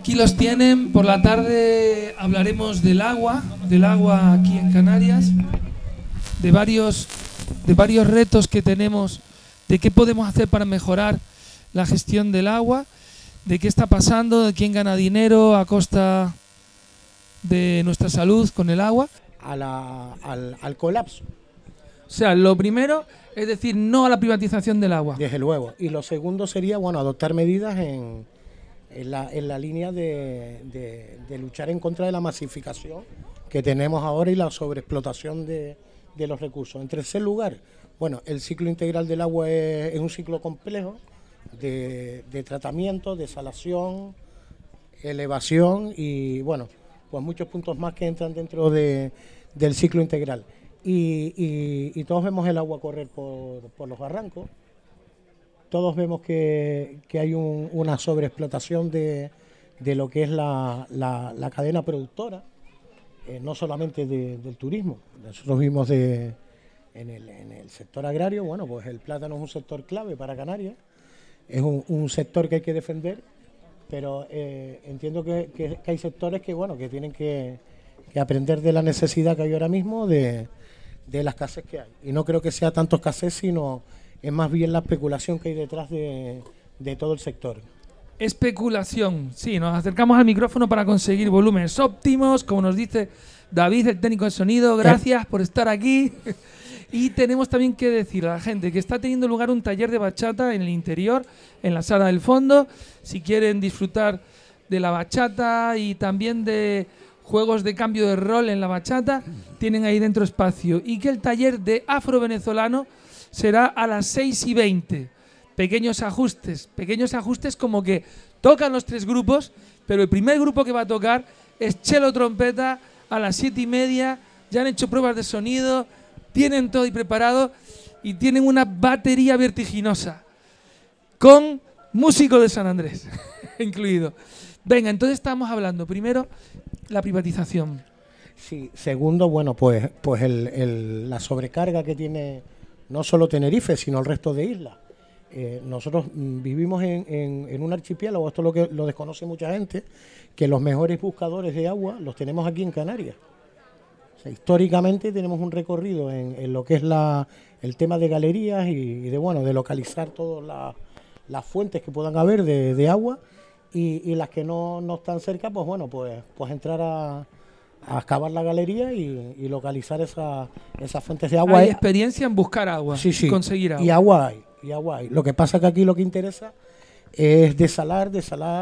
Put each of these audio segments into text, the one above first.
Aquí los tienen. Por la tarde hablaremos del agua aquí en Canarias, de varios retos que tenemos, de qué podemos hacer para mejorar la gestión del agua, de qué está pasando, de quién gana dinero a costa de nuestra salud con el agua. Al colapso. O sea, lo primero es decir no a la privatización del agua. Desde luego. Y lo segundo sería, adoptar medidas en la línea de luchar en contra de la masificación que tenemos ahora y la sobreexplotación de los recursos. En tercer lugar, el ciclo integral del agua es un ciclo complejo de tratamiento, desalación, elevación y muchos puntos más que entran dentro del ciclo integral. Y todos vemos el agua correr por los barrancos. Todos vemos que hay una sobreexplotación de lo que es la cadena productora, no solamente del turismo. Nosotros vimos en el sector agrario, pues el plátano es un sector clave para Canarias, es un sector que hay que defender, pero entiendo que hay sectores que tienen que aprender de la necesidad que hay ahora mismo, de la escasez que hay. Y no creo que sea tanto escasez, sino es más bien la especulación que hay detrás de todo el sector. Especulación, sí, nos acercamos al micrófono para conseguir volúmenes óptimos, como nos dice David, el técnico de sonido, gracias por estar aquí. Y tenemos también que decir a la gente que está teniendo lugar un taller de bachata en el interior, en la sala del fondo. Si quieren disfrutar de la bachata y también de juegos de cambio de rol en la bachata, tienen ahí dentro espacio. Y que el taller de afro-venezolano será a las 6:20. Pequeños ajustes como que tocan los tres grupos, pero el primer grupo que va a tocar es Chelo Trompeta a las 7:30. Ya han hecho pruebas de sonido, tienen todo y preparado y tienen una batería vertiginosa con músico de San Andrés incluido. Venga, entonces estamos hablando primero la privatización. Sí, segundo, la sobrecarga que tiene no solo Tenerife, sino el resto de islas. Nosotros vivimos en un archipiélago, esto lo desconoce mucha gente, que los mejores buscadores de agua los tenemos aquí en Canarias. O sea, históricamente tenemos un recorrido en lo que es el tema de galerías y de localizar todas las fuentes que puedan haber de agua y las que no están cerca, pues entrar a excavar la galería y localizar esas fuentes de agua. Hay experiencia en buscar agua, sí, conseguir agua. Y agua hay. Lo que pasa que aquí lo que interesa es desalar,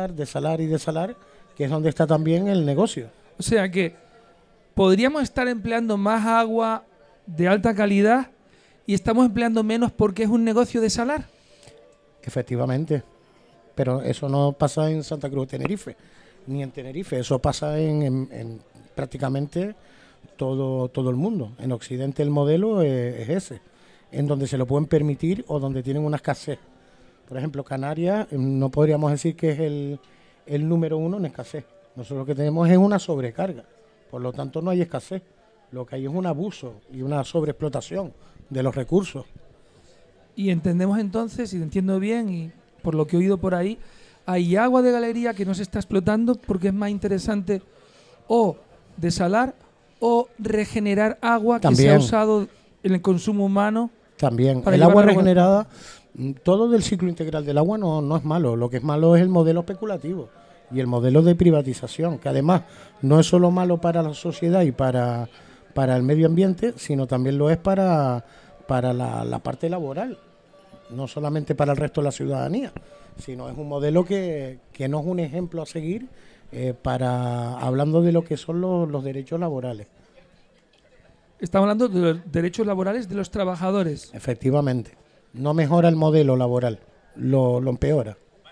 que es donde está también el negocio. O sea que podríamos estar empleando más agua de alta calidad y estamos empleando menos porque es un negocio desalar. Efectivamente, pero eso no pasa en Santa Cruz de Tenerife, ni en Tenerife, eso pasa en prácticamente todo el mundo. En Occidente el modelo es ese, en donde se lo pueden permitir o donde tienen una escasez. Por ejemplo, Canarias no podríamos decir que es el número uno en escasez. Nosotros lo que tenemos es una sobrecarga, por lo tanto no hay escasez. Lo que hay es un abuso y una sobreexplotación de los recursos. Y entendemos entonces, si entiendo bien y por lo que he oído por ahí, hay agua de galería que no se está explotando porque es más interesante o desalar o regenerar agua también, que se ha usado en el consumo humano. También, el agua regenerada, todo del ciclo integral del agua no es malo. Lo que es malo es el modelo especulativo y el modelo de privatización, que además no es solo malo para la sociedad y para el medio ambiente, sino también lo es para la parte laboral, no solamente para el resto de la ciudadanía, sino es un modelo que no es un ejemplo a seguir hablando de lo que son los derechos laborales. Estamos hablando de los derechos laborales de los trabajadores. Efectivamente. No mejora el modelo laboral, lo empeora.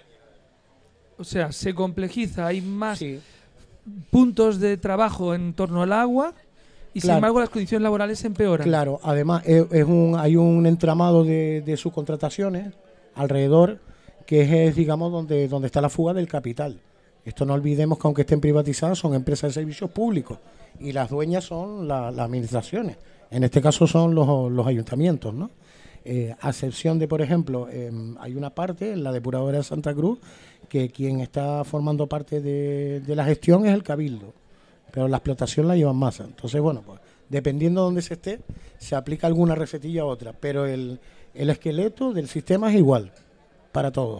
O sea, se complejiza, hay más puntos de trabajo en torno al agua y sin embargo las condiciones laborales se empeoran. Claro, además hay un entramado de subcontrataciones alrededor que es digamos, donde está la fuga del capital. Esto no olvidemos que aunque estén privatizadas son empresas de servicios públicos y las dueñas son las administraciones. En este caso son los ayuntamientos, ¿no? A excepción de, por ejemplo, hay una parte en la depuradora de Santa Cruz que quien está formando parte de la gestión es el Cabildo, pero la explotación la lleva en Masa. Entonces, bueno, pues dependiendo de dónde se esté, se aplica alguna recetilla u otra, pero el esqueleto del sistema es igual para todos.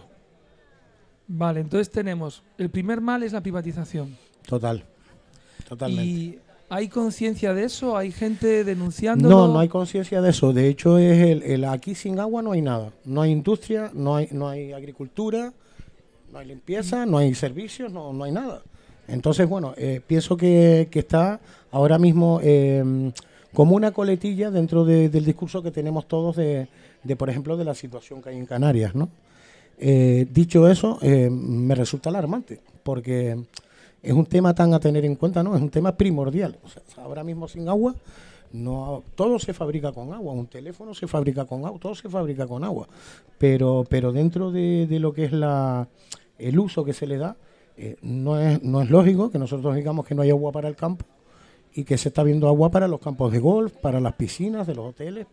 Vale, entonces tenemos, el primer mal es la privatización. Totalmente. ¿Y hay conciencia de eso? ¿Hay gente denunciándolo? No hay conciencia de eso. De hecho, es aquí sin agua no hay nada. No hay industria, no hay agricultura, no hay limpieza, no hay servicios, no hay nada. Entonces, bueno, pienso que está ahora mismo como una coletilla dentro del discurso que tenemos todos de, por ejemplo, de la situación que hay en Canarias, ¿no? Dicho eso, me resulta alarmante, porque es un tema tan a tener en cuenta, ¿no? Es un tema primordial. O sea, ahora mismo sin agua, todo se fabrica con agua. Un teléfono se fabrica con agua, todo se fabrica con agua. Pero dentro de lo que es el uso que se le da, no es lógico que nosotros digamos que no hay agua para el campo y que se está viendo agua para los campos de golf, para las piscinas de los hoteles,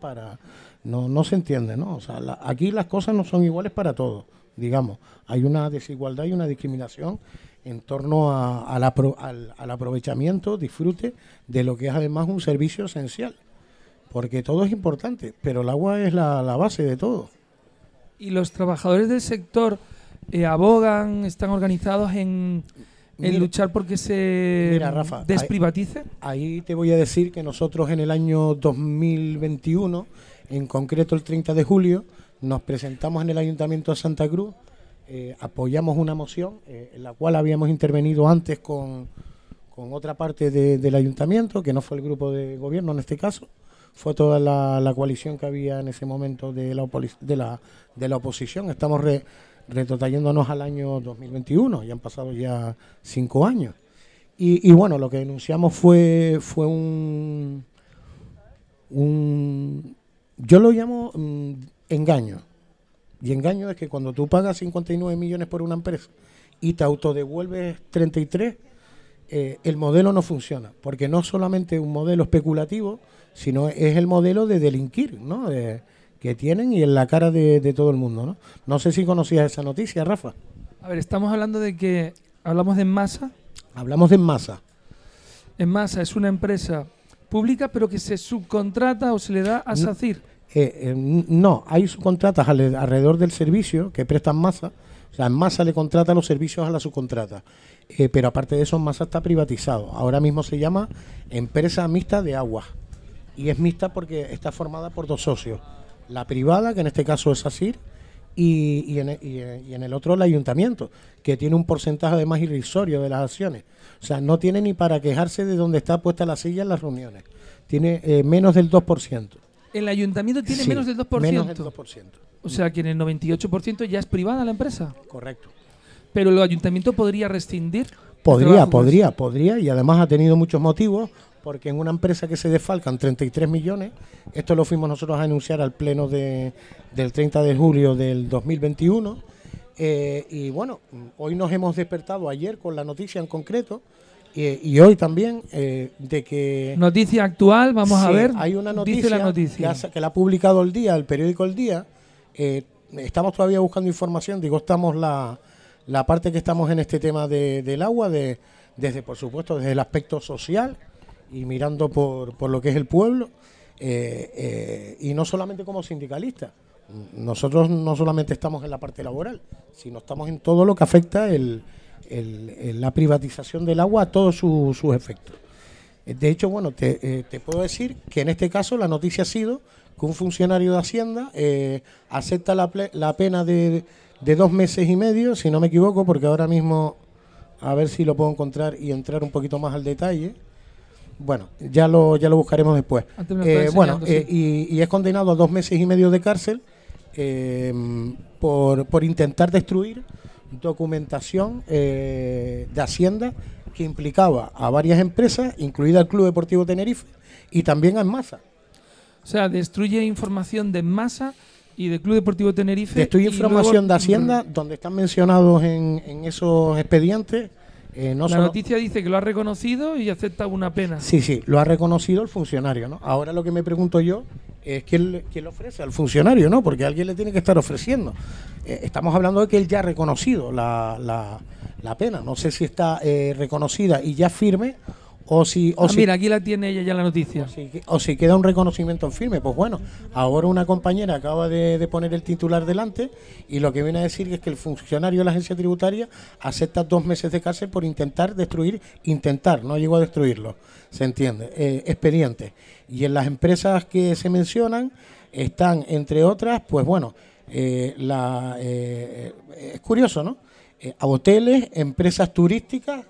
no se entiende, ¿no? O sea, aquí las cosas no son iguales para todos, digamos. Hay una desigualdad y una discriminación en torno al aprovechamiento, disfrute de lo que es además un servicio esencial, porque todo es importante, pero el agua es la base de todo. ¿Y los trabajadores del sector abogan, están organizados en luchar porque se Rafa, desprivatice? Ahí te voy a decir que nosotros en el año 2021, en concreto el 30 de julio, nos presentamos en el Ayuntamiento de Santa Cruz, apoyamos una moción en la cual habíamos intervenido antes con otra parte del Ayuntamiento, que no fue el grupo de gobierno en este caso, fue toda la coalición que había en ese momento de la oposición. Estamos retrotrayéndonos al año 2021, ya han pasado ya 5 años. Y bueno, lo que denunciamos fue yo lo llamo engaño. Y engaño es que cuando tú pagas 59 millones por una empresa y te autodevuelves 33, el modelo no funciona, porque no solamente es un modelo especulativo, sino es el modelo de delinquir, ¿no? Que tienen y en la cara de todo el mundo, ¿no? No sé si conocías esa noticia, Rafa. A ver, estamos hablando de que hablamos de Enmasa. Hablamos de Enmasa. Enmasa es una empresa pública, pero que se subcontrata o se le da a SACIR. No, hay subcontratas alrededor del servicio que prestan Enmasa. O sea, Enmasa le contrata los servicios a la subcontrata. Pero aparte de eso, Enmasa está privatizado. Ahora mismo se llama Empresa Mixta de Aguas. Y es mixta porque está formada por 2 socios. La privada, que en este caso es SACIR, y en el otro el ayuntamiento, que tiene un porcentaje además irrisorio de las acciones. O sea, no tiene ni para quejarse de dónde está puesta la silla en las reuniones. Tiene menos del 2%. ¿El ayuntamiento tiene Sí, menos del 2%? Menos del 2%. O sea, que en el 98% ya es privada la empresa. Correcto. ¿Pero el ayuntamiento podría rescindir? Podría, y además ha tenido muchos motivos, porque en una empresa que se desfalcan 33 millones, esto lo fuimos nosotros a anunciar al pleno del 30 de julio del 2021, y bueno, hoy nos hemos despertado ayer con la noticia en concreto, y hoy también, de que... Noticia actual, vamos a ver. Hay una noticia, dice la noticia. que la ha publicado el periódico El Día. Estamos todavía buscando información, estamos la parte que estamos en este tema del agua, desde por supuesto desde el aspecto social y mirando por lo que es el pueblo, y no solamente como sindicalistas. Nosotros no solamente estamos en la parte laboral, sino estamos en todo lo que afecta la privatización del agua a todos sus efectos. De hecho, bueno, te puedo decir que en este caso la noticia ha sido que un funcionario de Hacienda acepta la pena de 2 meses y medio, si no me equivoco, porque ahora mismo, a ver si lo puedo encontrar y entrar un poquito más al detalle. Bueno, ya lo buscaremos después. Y es condenado a 2 meses y medio de cárcel por intentar destruir documentación de Hacienda que implicaba a varias empresas, incluida el Club Deportivo Tenerife y también a Enmasa. O sea, destruye información de Enmasa y del Club Deportivo Tenerife. Destruye información de Hacienda donde están mencionados en esos expedientes. La noticia dice que lo ha reconocido y acepta una pena. Sí, lo ha reconocido el funcionario, ¿no? Ahora lo que me pregunto yo ¿quién le ofrece? Al funcionario, ¿no? Porque alguien le tiene que estar ofreciendo. Estamos hablando de que él ya ha reconocido la pena. No sé si está reconocida y ya firme o si... mira, aquí la tiene ella ya la noticia. O si queda un reconocimiento en firme. Pues bueno, ahora una compañera acaba de poner el titular delante y lo que viene a decir es que el funcionario de la agencia tributaria acepta 2 meses de cárcel por intentar, no llegó a destruirlo, se entiende, expediente. Y en las empresas que se mencionan están, entre otras, pues bueno, es curioso, ¿no? Hoteles, empresas turísticas,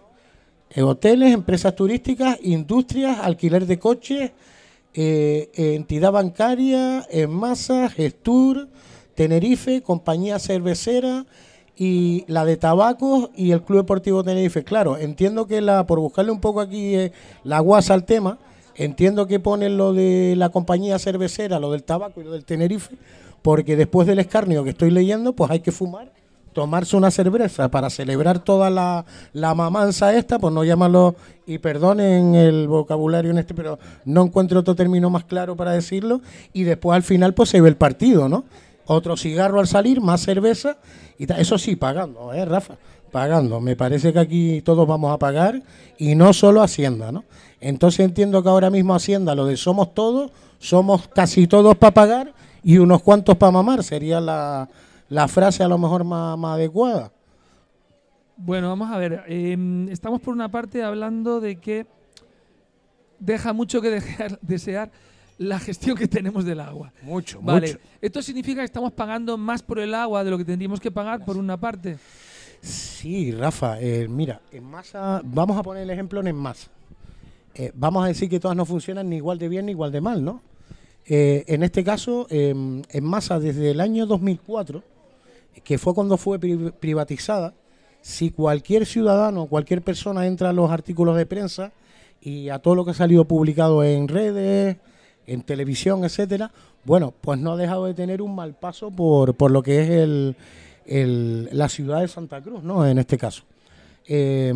industrias, alquiler de coches, entidad bancaria, Enmasa, Gestur, Tenerife, compañía cervecera y la de tabacos y el Club Deportivo Tenerife. Claro, entiendo que por buscarle un poco aquí la guasa al tema, entiendo que ponen lo de la compañía cervecera, lo del tabaco y lo del Tenerife, porque después del escarnio que estoy leyendo, pues hay que fumar, tomarse una cerveza para celebrar toda la mamanza esta, pues no llamarlo, y perdonen el vocabulario pero no encuentro otro término más claro para decirlo, y después al final pues se ve el partido, ¿no? Otro cigarro al salir, más cerveza, y eso sí, pagando, Rafa, pagando. Me parece que aquí todos vamos a pagar, y no solo Hacienda, ¿no? Entonces entiendo que ahora mismo Hacienda, lo de somos todos, somos casi todos para pagar, y unos cuantos para mamar, sería la frase a lo mejor más adecuada. Bueno, vamos a ver. Estamos por una parte hablando de que deja mucho que desear la gestión que tenemos del agua. Mucho. ¿Esto significa que estamos pagando más por el agua de lo que tendríamos que pagar por una parte? Sí, Rafa. Mira, Enmasa, vamos a poner el ejemplo en Enmasa. Vamos a decir que todas no funcionan ni igual de bien ni igual de mal, ¿no? En este caso, Enmasa desde el año 2004, que fue cuando fue privatizada, si cualquier ciudadano, cualquier persona entra a los artículos de prensa y a todo lo que ha salido publicado en redes, en televisión, etcétera, bueno, pues no ha dejado de tener un mal paso por lo que es la ciudad de Santa Cruz, ¿no? En este caso. ¿Qué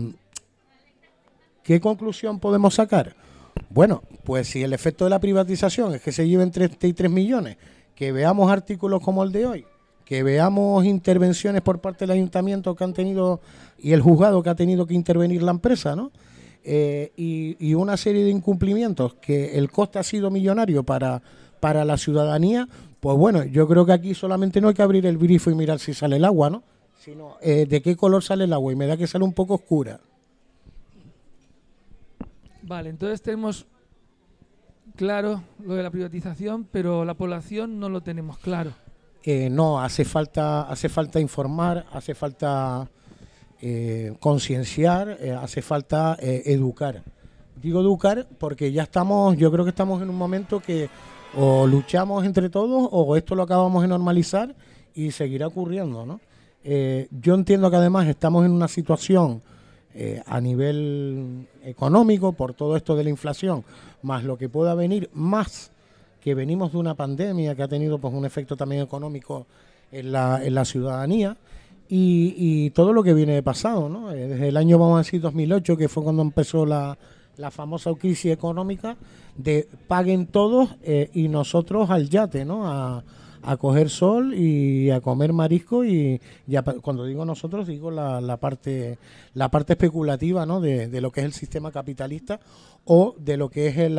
conclusión podemos sacar? Bueno, pues si el efecto de la privatización es que se lleven 33 millones, que veamos artículos como el de hoy, que veamos intervenciones por parte del ayuntamiento que han tenido y el juzgado que ha tenido que intervenir la empresa, ¿no? Y una serie de incumplimientos que el coste ha sido millonario para la ciudadanía, pues bueno, yo creo que aquí solamente no hay que abrir el grifo y mirar si sale el agua, ¿no? Sino de qué color sale el agua, y me da que sale un poco oscura. Vale, entonces tenemos claro lo de la privatización, pero la población no lo tenemos claro. No, hace falta informar, hace falta concienciar, hace falta educar. Digo educar porque yo creo que estamos en un momento que o luchamos entre todos o esto lo acabamos de normalizar y seguirá ocurriendo, ¿no? Yo entiendo que además estamos en una situación a nivel económico por todo esto de la inflación, más lo que pueda venir, más que venimos de una pandemia que ha tenido pues un efecto también económico en la ciudadanía y todo lo que viene de pasado, ¿no? Desde el año, vamos a decir, 2008, que fue cuando empezó la famosa crisis económica, de paguen todos y nosotros al yate, ¿no? A coger sol y a comer marisco y cuando digo nosotros digo la parte especulativa, ¿no? de lo que es el sistema capitalista o de lo que es el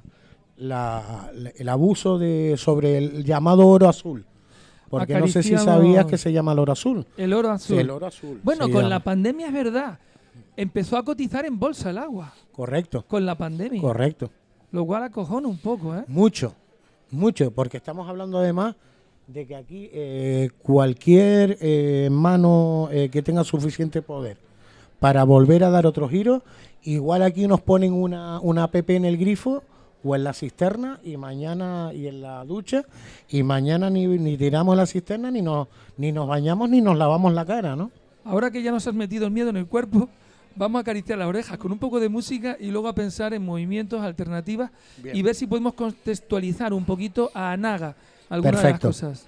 abuso sobre el llamado oro azul. Porque no sé si sabías que se llama el oro azul. El oro azul. El oro azul. Bueno, con la pandemia es verdad. Empezó a cotizar en bolsa el agua. Correcto. Con la pandemia. Correcto. Lo cual acojona un poco, ¿eh? Mucho, porque estamos hablando además de que aquí cualquier mano que tenga suficiente poder para volver a dar otro giro, igual aquí nos ponen una app en el grifo o en la cisterna y mañana y en la ducha y mañana ni tiramos la cisterna ni nos bañamos ni nos lavamos la cara, ¿no? Ahora que ya nos has metido el miedo en el cuerpo, vamos a acariciar las orejas con un poco de música y luego a pensar en movimientos, alternativas. Bien. Y ver si podemos contextualizar un poquito a Anaga algunas de las cosas.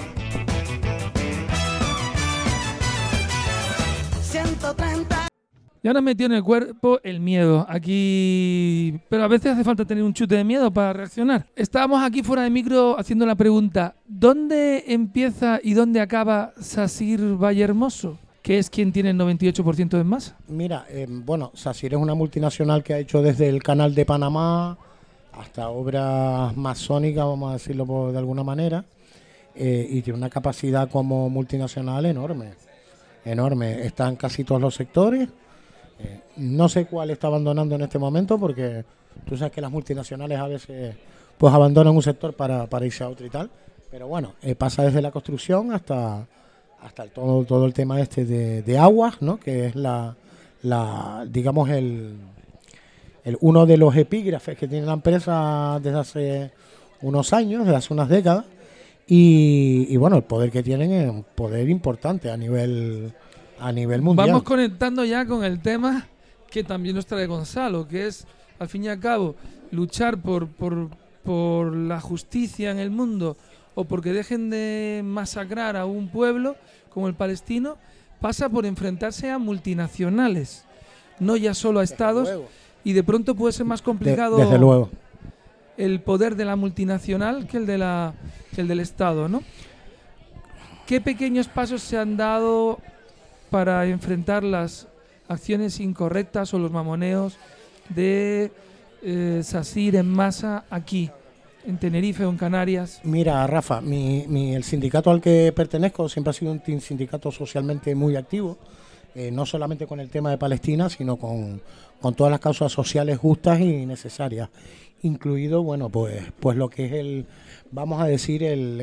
130. Ya nos metió en el cuerpo el miedo. Aquí. Pero a veces hace falta tener un chute de miedo para reaccionar. Estábamos aquí fuera de micro haciendo la pregunta: ¿dónde empieza y dónde acaba Sasir Vallehermoso? Que es quien tiene el 98% de masa. Mira, bueno, Sasir es una multinacional que ha hecho desde el Canal de Panamá hasta obras masónicas, vamos a decirlo de alguna manera, y tiene una capacidad como multinacional enorme, enorme. Está en casi todos los sectores. No sé cuál está abandonando en este momento, porque tú sabes que las multinacionales a veces pues abandonan un sector para irse a otro y tal, pero bueno, pasa desde la construcción hasta todo el tema este de aguas, ¿no? Que es digamos uno de los epígrafes que tiene la empresa desde hace unos años, desde hace unas décadas, y bueno, el poder que tienen es un poder importante a nivel mundial. Vamos conectando ya con el tema que también nos trae Gonzalo, que es, al fin y al cabo, luchar por la justicia en el mundo, o porque dejen de masacrar a un pueblo como el palestino, pasa por enfrentarse a multinacionales, no ya solo a estados, y de pronto puede ser más complicado desde luego el poder de la multinacional que el del estado, ¿no? ¿Qué pequeños pasos se han dado para enfrentar las acciones incorrectas o los mamoneos de Sasir en masa aquí, en Tenerife o en Canarias? Mira, Rafa, el sindicato al que pertenezco siempre ha sido un sindicato socialmente muy activo, no solamente con el tema de Palestina, sino con todas las causas sociales justas y necesarias, incluido, bueno, pues lo que es vamos a decir,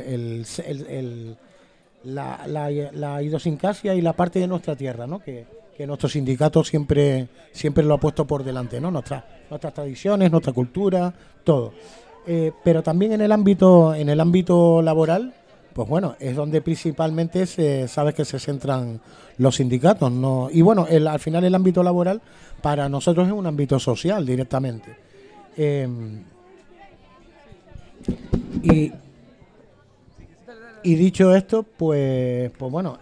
la idiosincrasia y la parte de nuestra tierra, ¿no? Que nuestro sindicato siempre lo ha puesto por delante, ¿no? Nuestras tradiciones, nuestra cultura, todo. Pero también en el ámbito laboral, pues bueno, es donde principalmente sabes que se centran los sindicatos, ¿no? Y bueno, al final el ámbito laboral para nosotros es un ámbito social directamente. Y dicho esto, pues bueno,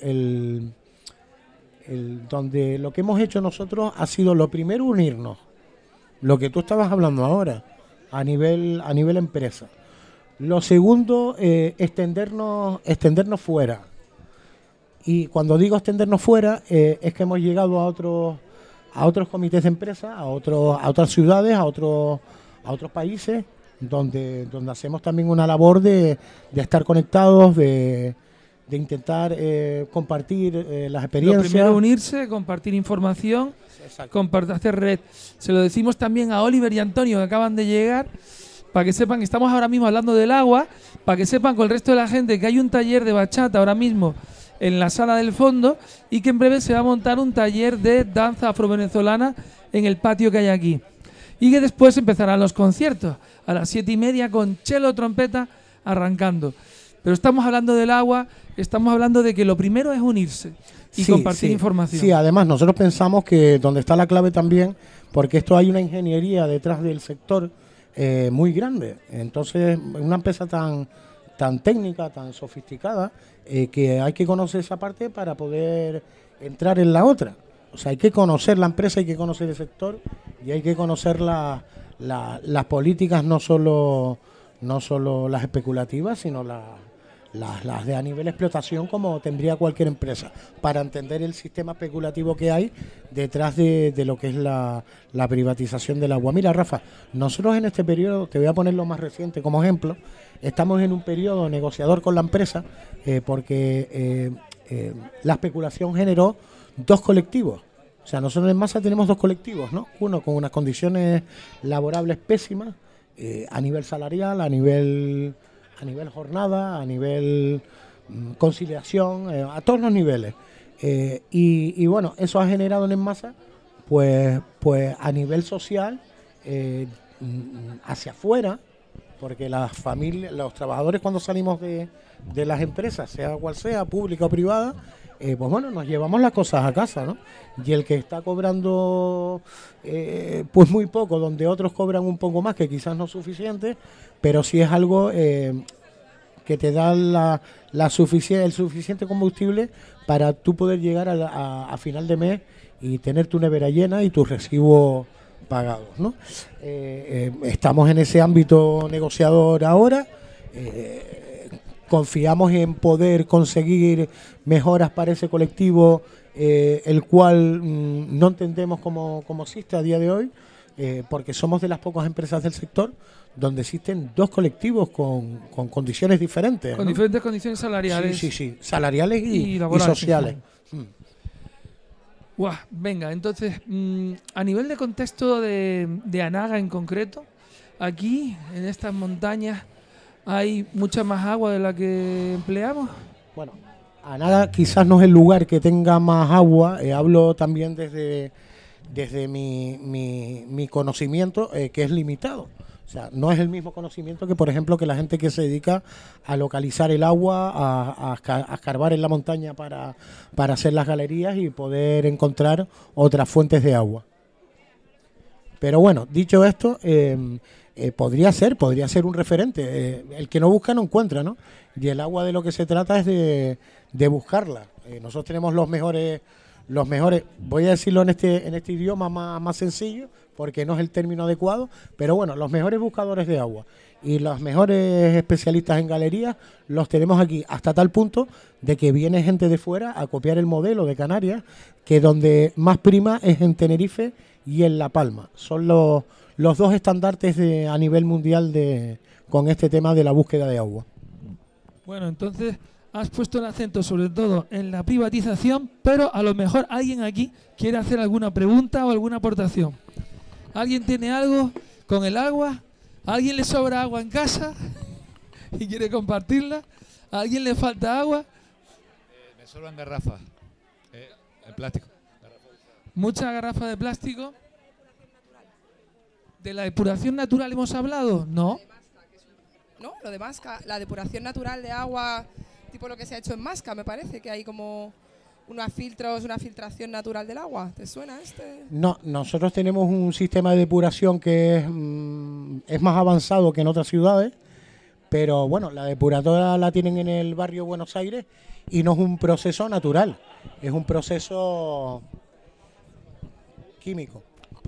donde lo que hemos hecho nosotros ha sido lo primero unirnos, lo que tú estabas hablando ahora, a nivel empresa. Lo segundo, extendernos fuera. Y cuando digo extendernos fuera, es que hemos llegado a otros comités de empresa, a otras ciudades, a otros países, donde hacemos también una labor de estar conectados, de intentar compartir las experiencias. Lo primero, unirse, compartir información, hacer red. Se lo decimos también a Oliver y Antonio, que acaban de llegar, para que sepan que estamos ahora mismo hablando del agua, para que sepan con el resto de la gente que hay un taller de bachata ahora mismo en la sala del fondo, y que en breve se va a montar un taller de danza afrovenezolana en el patio que hay aquí. Y que después empezarán los conciertos a las 7:30 con cello, trompeta, arrancando. Pero estamos hablando del agua, estamos hablando de que lo primero es unirse y compartir información. Sí, además nosotros pensamos que donde está la clave también, porque esto hay una ingeniería detrás del sector muy grande. Entonces, una empresa tan técnica, tan sofisticada, que hay que conocer esa parte para poder entrar en la otra. O sea, hay que conocer la empresa, hay que conocer el sector y hay que conocer las políticas, no solo las especulativas, sino las de a nivel explotación, como tendría cualquier empresa, para entender el sistema especulativo que hay detrás de lo que es la privatización del agua. Mira, Rafa, nosotros en este periodo, te voy a poner lo más reciente como ejemplo, estamos en un periodo negociador con la empresa porque la especulación generó 2 colectivos. O sea, nosotros en masa tenemos 2 colectivos, ¿no? Uno con unas condiciones laborables pésimas, a nivel salarial, a nivel jornada, a nivel conciliación, a todos los niveles. Y bueno, eso ha generado en masa, pues a nivel social, hacia afuera, porque las familias, los trabajadores cuando salimos de las empresas, sea cual sea, pública o privada, pues bueno, nos llevamos las cosas a casa, ¿no? Y el que está cobrando pues muy poco, donde otros cobran un poco más, que quizás no es suficiente, pero sí es algo que te da el suficiente combustible para tú poder llegar a final de mes y tener tu nevera llena y tus recibos pagados, ¿no? Estamos en ese ámbito negociador ahora. Confiamos en poder conseguir mejoras para ese colectivo, el cual no entendemos cómo existe a día de hoy, porque somos de las pocas empresas del sector donde existen dos colectivos con condiciones diferentes. Con, ¿no?, diferentes condiciones salariales. Sí, salariales y laborales, sociales. Guau, venga, entonces, a nivel de contexto de Anaga en concreto, aquí, en estas montañas, ¿hay mucha más agua de la que empleamos? Bueno, Anaga quizás no es el lugar que tenga más agua, hablo también desde mi conocimiento, que es limitado. O sea, no es el mismo conocimiento que, por ejemplo, que la gente que se dedica a localizar el agua, a escarbar en la montaña para hacer las galerías y poder encontrar otras fuentes de agua. Pero bueno, dicho esto, podría ser un referente. El que no busca no encuentra, ¿no? Y el agua de lo que se trata es de buscarla. Nosotros tenemos los mejores, voy a decirlo en este idioma más sencillo, porque no es el término adecuado, pero bueno, los mejores buscadores de agua y los mejores especialistas en galerías los tenemos aquí, hasta tal punto de que viene gente de fuera a copiar el modelo de Canarias, que donde más prima es en Tenerife y en La Palma. Son los dos estandartes a nivel mundial con este tema de la búsqueda de agua. Bueno, entonces has puesto el acento sobre todo en la privatización, pero a lo mejor alguien aquí quiere hacer alguna pregunta o alguna aportación. ¿Alguien tiene algo con el agua? ¿A alguien le sobra agua en casa y quiere compartirla? ¿A alguien le falta agua? Me sobran garrafas, en plástico. ¿Muchas garrafas de plástico? ¿De la depuración natural hemos hablado? No. ¿No? Lo de Masca, la depuración natural de agua, tipo lo que se ha hecho en Masca, me parece, que hay como unos filtros, una filtración natural del agua. ¿Te suena este? No, nosotros tenemos un sistema de depuración que es más avanzado que en otras ciudades, pero bueno, la depuradora la tienen en el barrio Buenos Aires y no es un proceso natural, es un proceso químico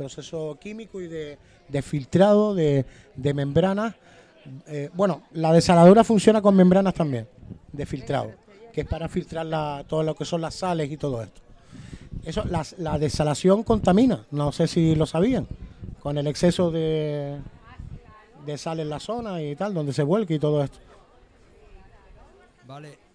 y de filtrado de membranas. Bueno, la desaladora funciona con membranas también, de filtrado, que es para filtrar todo lo que son las sales y todo esto. Eso, la desalación contamina, no sé si lo sabían, con el exceso de sal en la zona y tal, donde se vuelca y todo esto. Vale.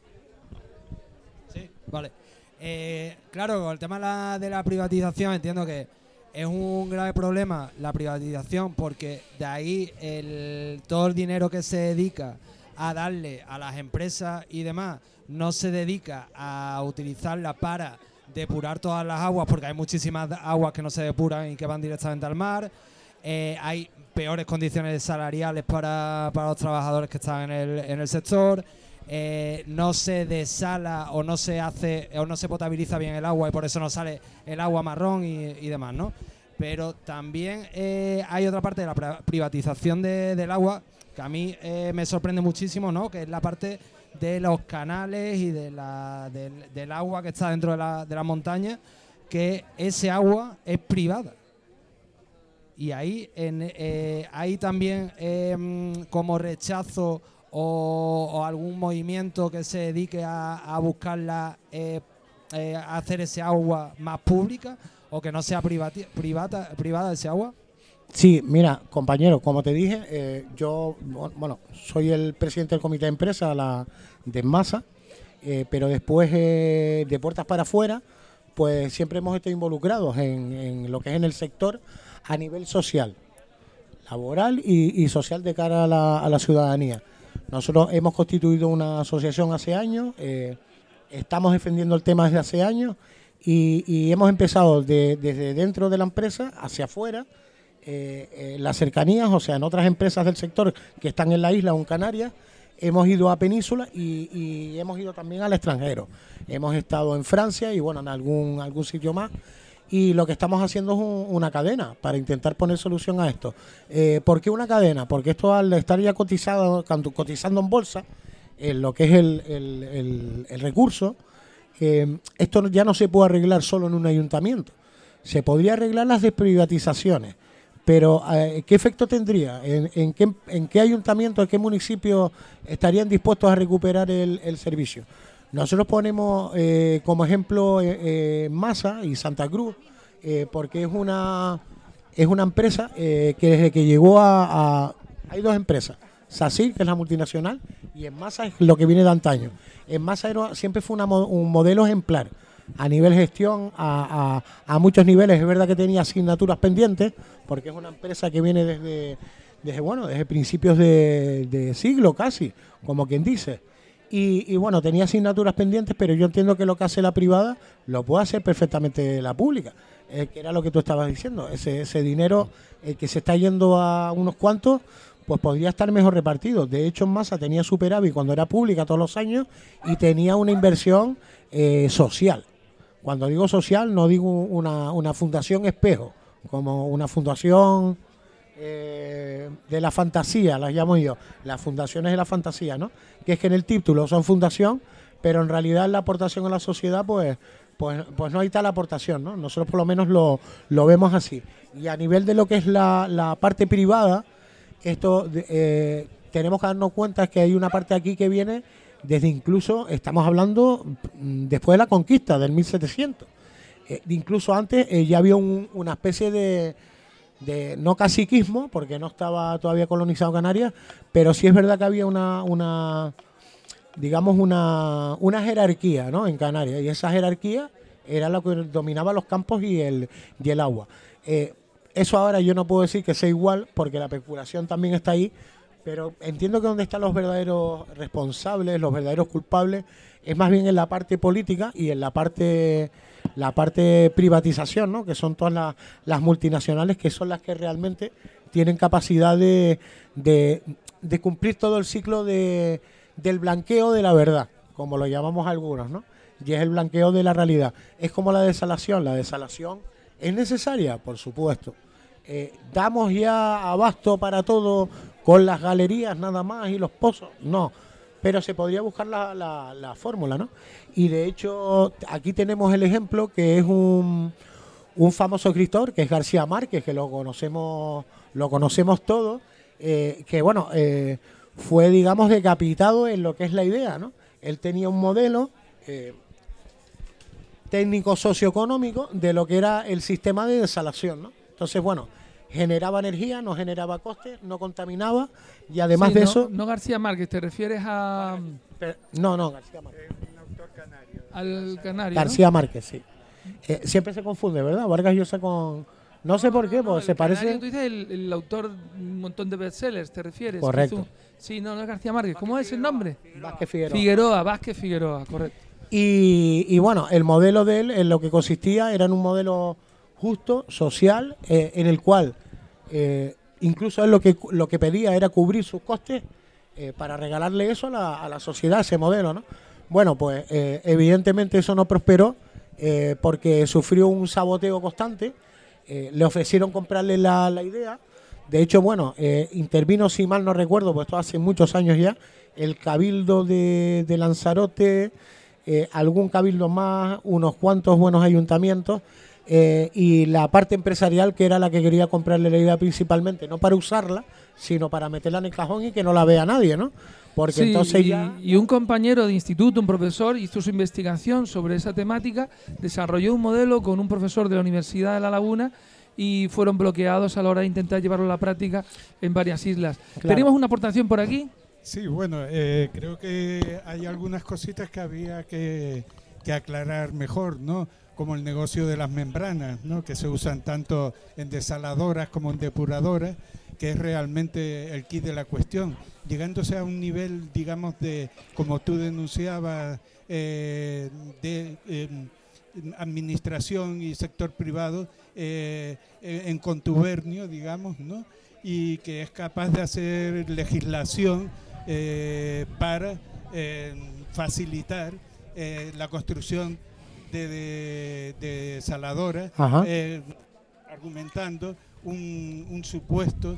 Sí, vale. Claro, con el tema de la privatización entiendo que es un grave problema la privatización, porque de ahí todo el dinero que se dedica a darle a las empresas y demás no se dedica a utilizarla para depurar todas las aguas, porque hay muchísimas aguas que no se depuran y que van directamente al mar. Hay peores condiciones salariales para los trabajadores que están en el sector. No se desala o no se potabiliza bien el agua y por eso no sale el agua marrón y demás, ¿no? Pero también hay otra parte de la privatización del agua que a mí me sorprende muchísimo, ¿no? Que es la parte de los canales y del agua que está dentro de la montaña, que ese agua es privada. Y ahí hay también como rechazo o algún movimiento que se dedique a buscarla, a hacer ese agua más pública o que no sea privada ese agua. Sí, mira, compañero, como te dije, yo soy el presidente del comité de empresa de Enmasa, pero después de puertas para afuera, pues siempre hemos estado involucrados en lo que es en el sector a nivel social, laboral y social de cara a la ciudadanía. Nosotros hemos constituido una asociación hace años, estamos defendiendo el tema desde hace años y hemos empezado desde dentro de la empresa hacia afuera, las cercanías, o sea, en otras empresas del sector que están en la isla o en Canarias. Hemos ido a Península y hemos ido también al extranjero. Hemos estado en Francia y bueno, en algún sitio más. Y lo que estamos haciendo es una cadena para intentar poner solución a esto. ¿Por qué una cadena? Porque esto, al estar ya cotizando en bolsa, lo que es el recurso, esto ya no se puede arreglar solo en un ayuntamiento. Se podría arreglar las desprivatizaciones, pero ¿qué efecto tendría? ¿En qué ayuntamiento, en qué municipio estarían dispuestos a recuperar el servicio? Nosotros ponemos como ejemplo Masa y Santa Cruz, porque es una empresa que desde que llegó hay dos empresas, SACIR, que es la multinacional, y en Masa es lo que viene de antaño. En Masa siempre fue un modelo ejemplar a nivel gestión, a muchos niveles. Es verdad que tenía asignaturas pendientes, porque es una empresa que viene desde principios de siglo casi, como quien dice. Y bueno, tenía asignaturas pendientes, pero yo entiendo que lo que hace la privada lo puede hacer perfectamente la pública, que era lo que tú estabas diciendo. Ese dinero que se está yendo a unos cuantos, pues podría estar mejor repartido. De hecho, en Masa tenía superávit cuando era pública todos los años y tenía una inversión social. Cuando digo social, no digo una fundación espejo, como una fundación de la fantasía, las llamo yo, las fundaciones de la fantasía, ¿no? Que es que en el título son fundación, pero en realidad en la aportación a la sociedad, pues no hay tal aportación, ¿no? Nosotros por lo menos lo vemos así. Y a nivel de lo que es la parte privada, esto tenemos que darnos cuenta que hay una parte aquí que viene desde, incluso estamos hablando después de la conquista del 1700. Incluso antes ya había una especie de no caciquismo, porque no estaba todavía colonizado Canarias, pero sí es verdad que había una jerarquía, ¿no?, en Canarias, y esa jerarquía era lo que dominaba los campos y el agua. Eso ahora yo no puedo decir que sea igual, porque la especulación también está ahí, pero entiendo que donde están los verdaderos responsables, los verdaderos culpables, es más bien en la parte política y en la parte privatización, ¿no?, que son todas las multinacionales, que son las que realmente tienen capacidad de cumplir todo el ciclo del blanqueo de la verdad, como lo llamamos algunos, ¿no? Y es el blanqueo de la realidad. Es como la desalación. La desalación es necesaria, por supuesto. ¿Damos ya abasto para todo con las galerías nada más y los pozos? No, pero se podría buscar la fórmula, ¿no? Y de hecho aquí tenemos el ejemplo, que es un famoso escritor, que es García Márquez, que lo conocemos todos, que bueno, fue, digamos, decapitado en lo que es la idea, ¿no? Él tenía un modelo técnico socioeconómico de lo que era el sistema de desalación, ¿no? Entonces, bueno, generaba energía, no generaba costes, no contaminaba, y además Sí, de no, eso... No García Márquez, ¿te refieres a No, García Márquez. al canario? García ¿no? Márquez, sí. Siempre se confunde, ¿verdad? Vargas Llosa con... No sé por qué, porque se parece... Canario, tú dices el autor de un montón de bestsellers, ¿te refieres? Correcto. Sí, no es García Márquez. ¿Cómo es el nombre? Vázquez Figueroa, correcto. Y bueno, el modelo de él, en lo que consistía, era en un modelo justo, social, en el cual incluso él lo que pedía era cubrir sus costes para regalarle eso a la sociedad, ese modelo, ¿no? Bueno, pues evidentemente eso no prosperó, porque sufrió un saboteo constante. Le ofrecieron comprarle la idea. De hecho, bueno, intervino, si mal no recuerdo, pues esto hace muchos años ya, el Cabildo de Lanzarote, algún cabildo más, unos cuantos buenos ayuntamientos, y la parte empresarial, que era la que quería comprarle la idea principalmente, no para usarla, sino para meterla en el cajón y que no la vea nadie, ¿no? Porque sí, entonces ya... Y un compañero de instituto, un profesor, hizo su investigación sobre esa temática, desarrolló un modelo con un profesor de la Universidad de La Laguna y fueron bloqueados a la hora de intentar llevarlo a la práctica en varias islas. Claro. ¿Tenemos una aportación por aquí? Sí, bueno, creo que hay algunas cositas que había que aclarar mejor, ¿no? Como el negocio de las membranas, ¿no?, que se usan tanto en desaladoras como en depuradoras, que es realmente el quid de la cuestión, llegándose a un nivel, digamos, de, como tú denunciabas, de administración y sector privado en contubernio, digamos, ¿no?, y que es capaz de hacer legislación para facilitar la construcción de desaladoras, argumentando un supuesto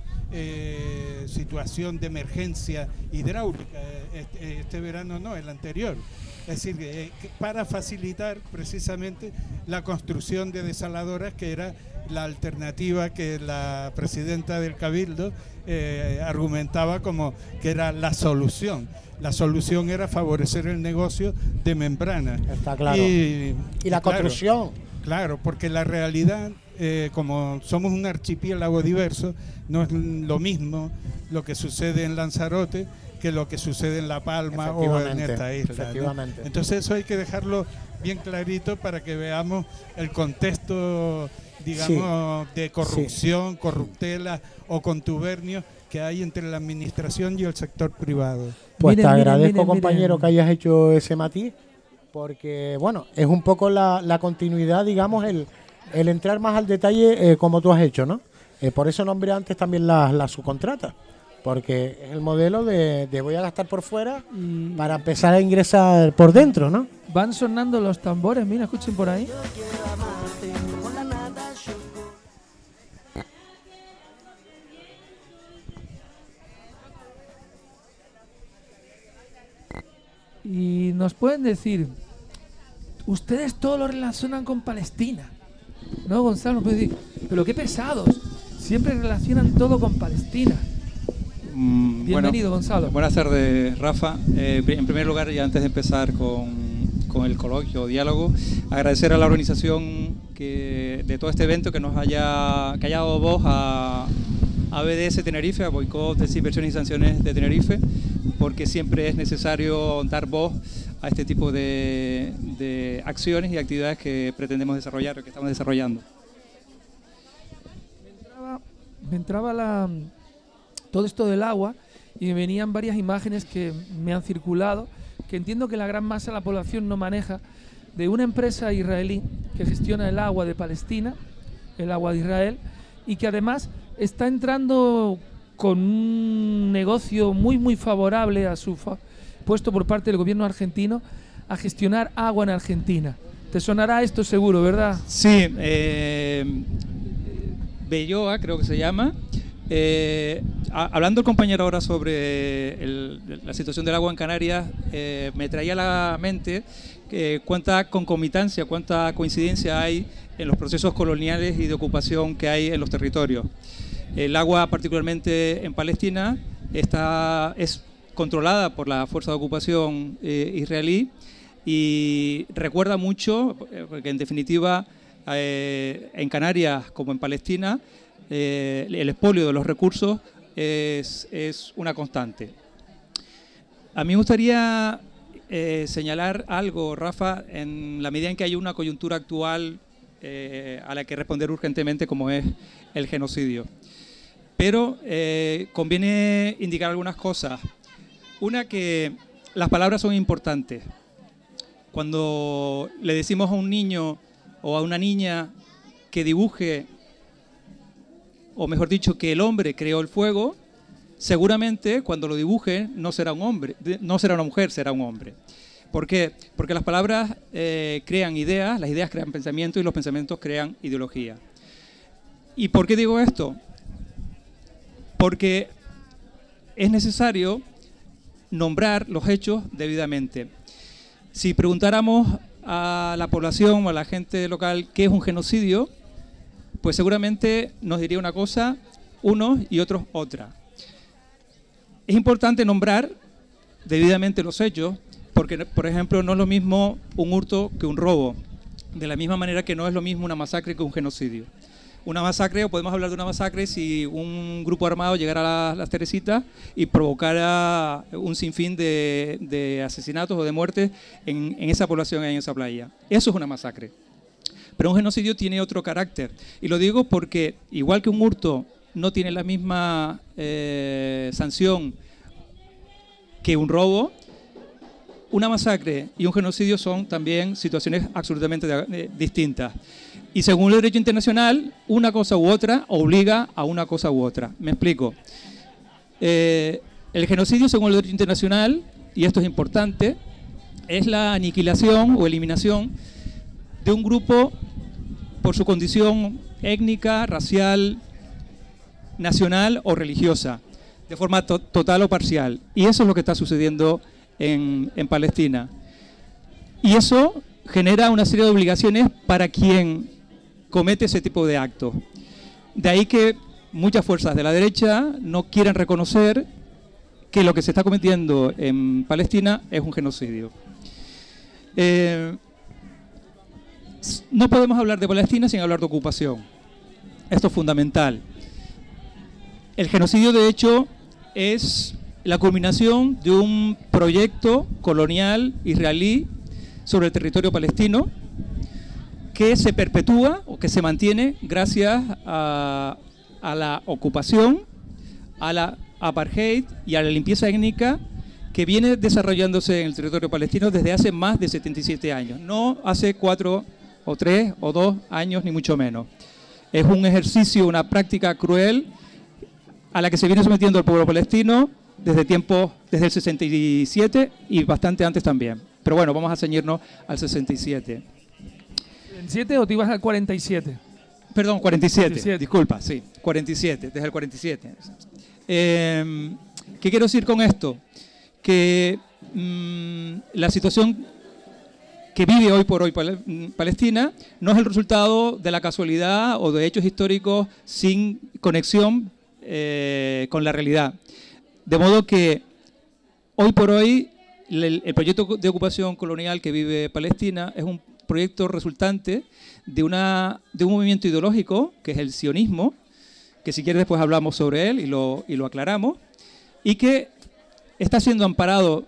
situación de emergencia hidráulica. Este verano no, el anterior. Es decir, para facilitar precisamente la construcción de desaladoras, que era la alternativa que la presidenta del Cabildo argumentaba como que era la solución. La solución era favorecer el negocio de membrana. Está claro. Y la construcción. Claro, porque la realidad, como somos un archipiélago diverso, no es lo mismo lo que sucede en Lanzarote que lo que sucede en La Palma o en esta isla, ¿no? Entonces eso hay que dejarlo bien clarito para que veamos el contexto, digamos, de corrupción, corruptela o contubernio que hay entre la administración y el sector privado. Pues te agradezco, compañero, que hayas hecho ese matiz, porque bueno, es un poco la continuidad, digamos, el entrar más al detalle como tú has hecho, ¿no? Por eso nombré antes también la subcontrata, porque es el modelo de voy a gastar por fuera para empezar a ingresar por dentro, ¿no? Van sonando los tambores, mira, escuchen por ahí. Y nos pueden decir, ustedes todo lo relacionan con Palestina, ¿no, Gonzalo? Nos puede decir, pero qué pesados, siempre relacionan todo con Palestina. Bienvenido, Gonzalo. Buenas tardes, Rafa. En primer lugar, y antes de empezar con el coloquio o diálogo, agradecer a la organización de todo este evento que haya dado voz a BDS Tenerife, a Boicot, Desinversión y Sanciones de Tenerife, porque siempre es necesario dar voz a este tipo de acciones y actividades que pretendemos desarrollar o que estamos desarrollando. Me entraba todo esto del agua y me venían varias imágenes que me han circulado, que entiendo que la gran masa de la población no maneja, de una empresa israelí que gestiona el agua de Palestina, el agua de Israel, y que además está entrando con un negocio muy muy favorable a su puesto por parte del gobierno argentino a gestionar agua en Argentina. Te sonará esto seguro, ¿verdad? Sí, Belloa creo que se llama. Hablando el compañero ahora sobre la situación del agua en Canarias, me traía a la mente cuánta concomitancia, cuánta coincidencia hay en los procesos coloniales y de ocupación que hay en los territorios. El agua, particularmente en Palestina, es controlada por la fuerza de ocupación israelí y recuerda mucho, porque en definitiva en Canarias como en Palestina, el expolio de los recursos es una constante. A mí me gustaría señalar algo, Rafa, en la medida en que hay una coyuntura actual a la que responder urgentemente, como es el genocidio. Pero conviene indicar algunas cosas. Una, que las palabras son importantes. Cuando le decimos a un niño o a una niña que dibuje, o mejor dicho, que el hombre creó el fuego, seguramente cuando lo dibuje no será un hombre, no será una mujer, será un hombre. ¿Por qué? Porque las palabras crean ideas, las ideas crean pensamientos y los pensamientos crean ideología. ¿Y por qué digo esto? Porque es necesario nombrar los hechos debidamente. Si preguntáramos a la población o a la gente local qué es un genocidio, pues seguramente nos diría una cosa unos y otros otra. Es importante nombrar debidamente los hechos porque, por ejemplo, no es lo mismo un hurto que un robo, de la misma manera que no es lo mismo una masacre que un genocidio. Una masacre, o podemos hablar de una masacre si un grupo armado llegara a las Teresitas y provocara un sinfín de asesinatos o de muertes en esa población, en esa playa. Eso es una masacre. Pero un genocidio tiene otro carácter. Y lo digo porque, igual que un hurto no tiene la misma sanción que un robo, una masacre y un genocidio son también situaciones absolutamente distintas. Y según el derecho internacional, una cosa u otra obliga a una cosa u otra. Me explico. El genocidio, según el derecho internacional, y esto es importante, es la aniquilación o eliminación de un grupo por su condición étnica, racial, nacional o religiosa, de forma total o parcial. Y eso es lo que está sucediendo en Palestina. Y eso genera una serie de obligaciones para quien comete ese tipo de actos. De ahí que muchas fuerzas de la derecha no quieren reconocer que lo que se está cometiendo en Palestina es un genocidio. No podemos hablar de Palestina sin hablar de ocupación. Esto es fundamental. El genocidio, de hecho, es la culminación de un proyecto colonial israelí sobre el territorio palestino que se perpetúa o que se mantiene gracias a la ocupación, a la apartheid y a la limpieza étnica que viene desarrollándose en el territorio palestino desde hace más de 77 años. No hace 4 o 3 o 2 años, ni mucho menos. Es un ejercicio, una práctica cruel a la que se viene sometiendo el pueblo palestino desde el 67 y bastante antes también. Pero bueno, vamos a ceñirnos al 67. ¿47 o te ibas al 47? Perdón, 47. Disculpa, sí, 47, desde el 47. ¿Qué quiero decir con esto? Que la situación que vive hoy por hoy Palestina no es el resultado de la casualidad o de hechos históricos sin conexión con la realidad. De modo que hoy por hoy el proyecto de ocupación colonial que vive Palestina es un proyecto resultante de un movimiento ideológico que es el sionismo, que si quieres después hablamos sobre él y lo aclaramos, y que está siendo amparado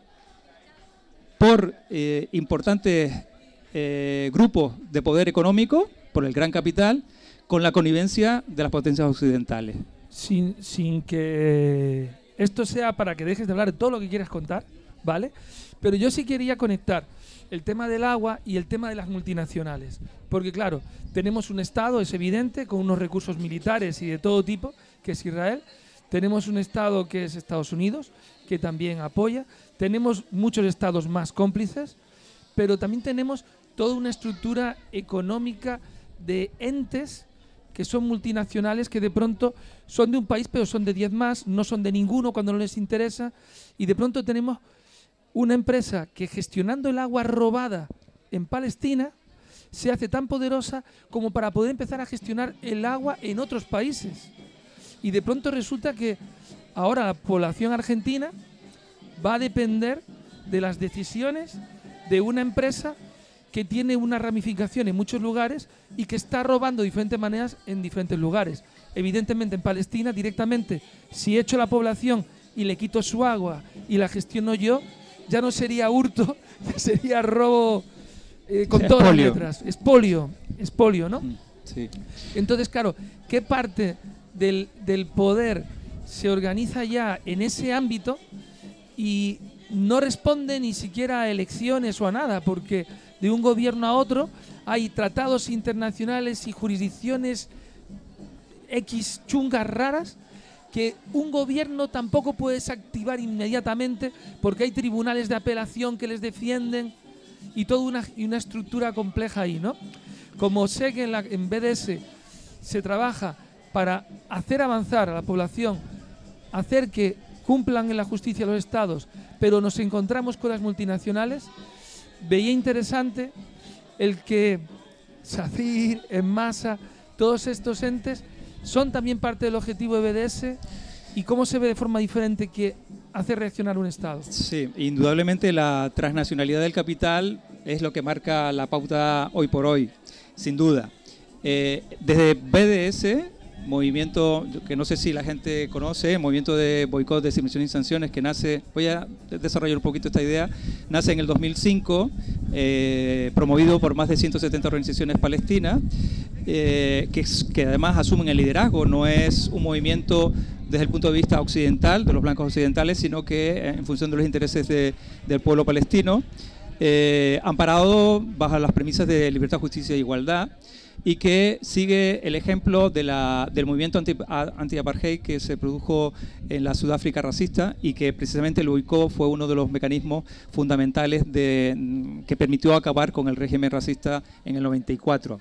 por importantes grupos de poder económico, por el gran capital, con la connivencia de las potencias occidentales. Sin que esto sea para que dejes de hablar de todo lo que quieras contar, ¿vale? Pero yo sí quería conectar el tema del agua y el tema de las multinacionales. Porque claro, tenemos un Estado, es evidente, con unos recursos militares y de todo tipo, que es Israel. Tenemos un Estado que es Estados Unidos, que también apoya. Tenemos muchos estados más cómplices, pero también tenemos toda una estructura económica de entes que son multinacionales, que de pronto son de un país, pero son de 10 más, no son de ninguno cuando no les interesa. Y de pronto tenemos una empresa que, gestionando el agua robada en Palestina, se hace tan poderosa como para poder empezar a gestionar el agua en otros países. Y de pronto resulta que ahora la población argentina va a depender de las decisiones de una empresa que tiene una ramificación en muchos lugares y que está robando de diferentes maneras en diferentes lugares. Evidentemente en Palestina directamente, si echo la población y le quito su agua y la gestiono yo, ya no sería hurto, ya sería robo con todas las letras. Expolio, ¿no? Sí. Entonces, claro, ¿qué parte del poder se organiza ya en ese ámbito y no responde ni siquiera a elecciones o a nada? Porque de un gobierno a otro hay tratados internacionales y jurisdicciones X chungas raras que un gobierno tampoco puede desactivar inmediatamente porque hay tribunales de apelación que les defienden y toda una estructura compleja ahí, ¿no? Como sé que en BDS se trabaja para hacer avanzar a la población, hacer que cumplan en la justicia los estados, pero nos encontramos con las multinacionales, veía interesante el que SACIR, ENMASA, todos estos entes son también parte del objetivo de BDS y cómo se ve de forma diferente que hace reaccionar un Estado. Sí, indudablemente la transnacionalidad del capital es lo que marca la pauta hoy por hoy, sin duda. Desde BDS, movimiento que no sé si la gente conoce, movimiento de boicot, discriminación y sanciones, que nace, voy a desarrollar un poquito esta idea, nace en el 2005, promovido por más de 170 organizaciones palestinas, que además asumen el liderazgo. No es un movimiento desde el punto de vista occidental, de los blancos occidentales, sino que en función de los intereses del pueblo palestino, amparado bajo las premisas de libertad, justicia e igualdad, y que sigue el ejemplo del movimiento anti-apartheid que se produjo en la Sudáfrica racista y que precisamente el boicot fue uno de los mecanismos fundamentales que permitió acabar con el régimen racista en el 94.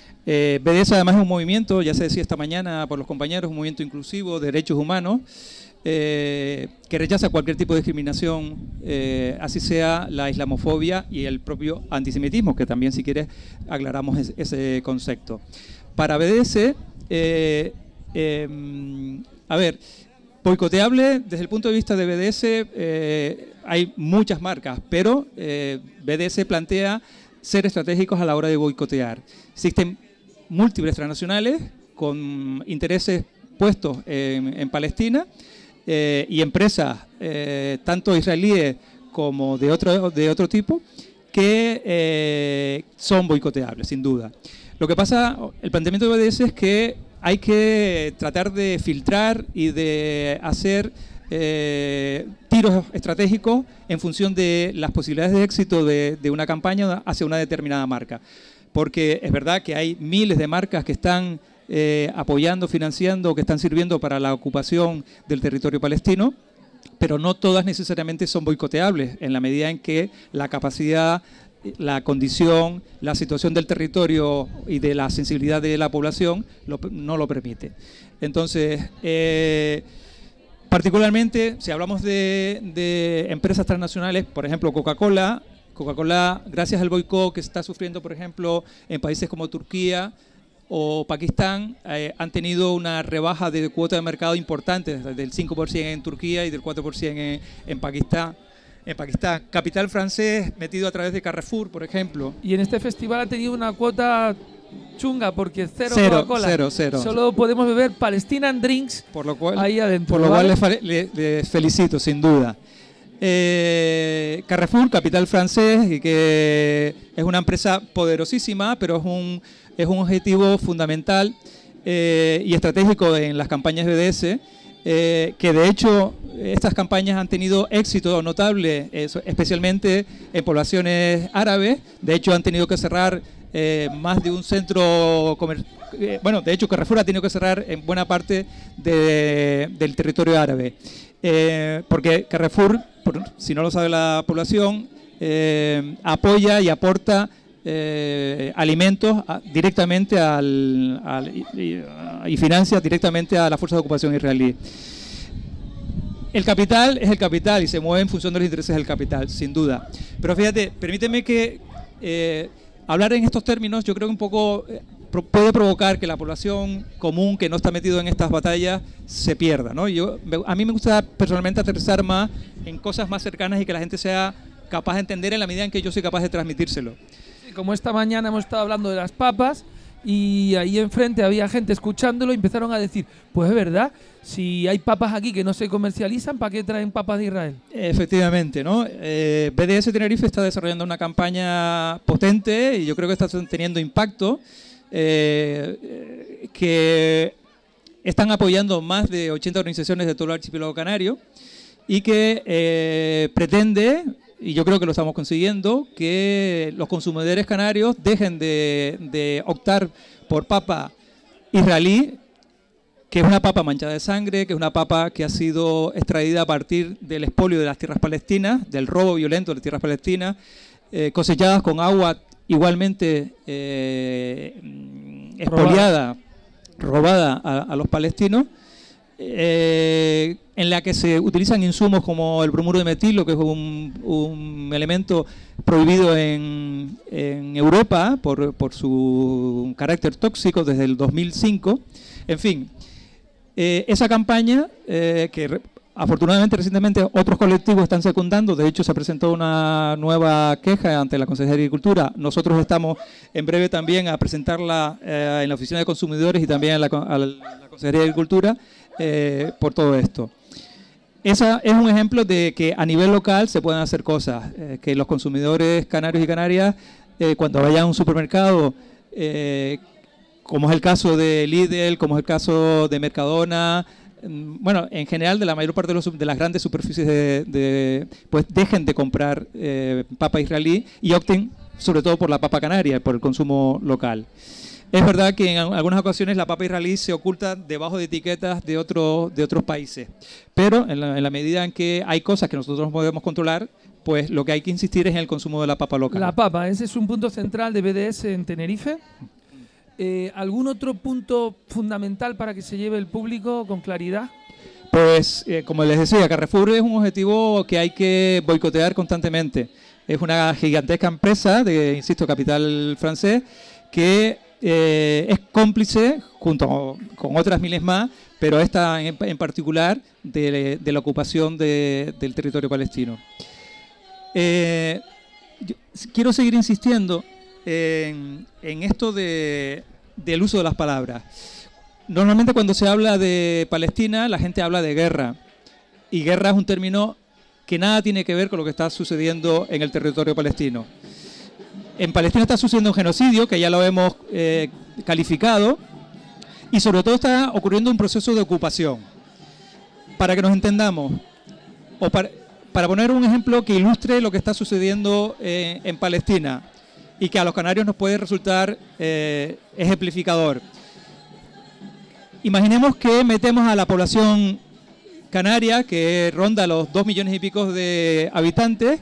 BDS además es un movimiento, ya se decía esta mañana por los compañeros, un movimiento inclusivo de derechos humanos, que rechaza cualquier tipo de discriminación, así sea la islamofobia y el propio antisemitismo, que también, si quieres, aclaramos ese concepto. Para BDS, a ver, boicoteable desde el punto de vista de BDS, hay muchas marcas, pero BDS plantea ser estratégicos a la hora de boicotear. Existen múltiples transnacionales con intereses puestos en Palestina y empresas, tanto israelíes como de otro tipo, que son boicoteables, sin duda. Lo que pasa, el planteamiento de BDS es que hay que tratar de filtrar y de hacer tiros estratégicos en función de las posibilidades de éxito de una campaña hacia una determinada marca. Porque es verdad que hay miles de marcas que están apoyando, financiando, que están sirviendo para la ocupación del territorio palestino, pero no todas necesariamente son boicoteables, en la medida en que la capacidad, la condición, la situación del territorio y de la sensibilidad de la población no lo permite. Entonces, particularmente, si hablamos de empresas transnacionales, por ejemplo, Coca-Cola, gracias al boicot que está sufriendo, por ejemplo, en países como Turquía o Pakistán, han tenido una rebaja de cuota de mercado importante, del 5% en Turquía y del 4% en Pakistán. Capital francés metido a través de Carrefour, por ejemplo. Y en este festival ha tenido una cuota chunga, porque cero Coca-Cola. Cero. Solo podemos beber Palestinian Drinks ahí adentro. Por lo cual les felicito, sin duda. Carrefour, capital francés, y que es una empresa poderosísima, pero es un objetivo fundamental y estratégico en las campañas BDS, que de hecho estas campañas han tenido éxito notable, especialmente en poblaciones árabes. De hecho han tenido que cerrar más de un centro comercial. Bueno, de hecho Carrefour ha tenido que cerrar en buena parte del territorio árabe, porque Carrefour, si no lo sabe la población, apoya y aporta alimentos directamente y financia directamente a la fuerza de ocupación israelí. El capital es el capital y se mueve en función de los intereses del capital, sin duda. Pero fíjate, permíteme que hablar en estos términos, yo creo que un poco puede provocar que la población común que no está metido en estas batallas se pierda, ¿no? A mí me gusta personalmente aterrizar más en cosas más cercanas y que la gente sea capaz de entender en la medida en que yo soy capaz de transmitírselo. Sí, como esta mañana hemos estado hablando de las papas y ahí enfrente había gente escuchándolo y empezaron a decir, pues es verdad, si hay papas aquí que no se comercializan, ¿para qué traen papas de Israel? Efectivamente, ¿no? BDS Tenerife está desarrollando una campaña potente y yo creo que está teniendo impacto, que están apoyando más de 80 organizaciones de todo el archipiélago canario y que pretende, y yo creo que lo estamos consiguiendo, que los consumidores canarios dejen de optar por papa israelí, que es una papa manchada de sangre, que es una papa que ha sido extraída a partir del expolio de las tierras palestinas, del robo violento de las tierras palestinas, cosechadas con agua igualmente expoliada, robada a los palestinos, en la que se utilizan insumos como el bromuro de metilo, que es un elemento prohibido en Europa por su carácter tóxico desde el 2005. En fin, esa campaña que afortunadamente recientemente otros colectivos están secundando. De hecho se presentó una nueva queja ante la Consejería de Agricultura. Nosotros estamos en breve también a presentarla en la Oficina de Consumidores y también a la Consejería de Agricultura por todo esto. Esa es un ejemplo de que a nivel local se pueden hacer cosas, que los consumidores canarios y canarias cuando vayan a un supermercado, como es el caso de Lidl, como es el caso de Mercadona, bueno, en general de la mayor parte de las grandes superficies pues dejen de comprar papa israelí y opten sobre todo por la papa canaria, por el consumo local. Es verdad que en algunas ocasiones la papa israelí se oculta debajo de etiquetas de otros países, pero en la medida en que hay cosas que nosotros no podemos controlar, pues lo que hay que insistir es en el consumo de la papa local. La papa, ese es un punto central de BDS en Tenerife. ¿Algún otro punto fundamental para que se lleve el público con claridad? Pues, como les decía, Carrefour es un objetivo que hay que boicotear constantemente. Es una gigantesca empresa de, insisto, capital francés, que es cómplice, junto con otras miles más, pero esta en particular, de la ocupación del territorio palestino. Quiero seguir insistiendo en esto del uso de las palabras. Normalmente cuando se habla de Palestina, la gente habla de guerra. Y guerra es un término que nada tiene que ver con lo que está sucediendo en el territorio palestino. En Palestina está sucediendo un genocidio, que ya lo hemos calificado, y sobre todo está ocurriendo un proceso de ocupación. Para que nos entendamos, o para poner un ejemplo que ilustre lo que está sucediendo en Palestina, y que a los canarios nos puede resultar ejemplificador. Imaginemos que metemos a la población canaria, que ronda los 2 millones y pico de habitantes,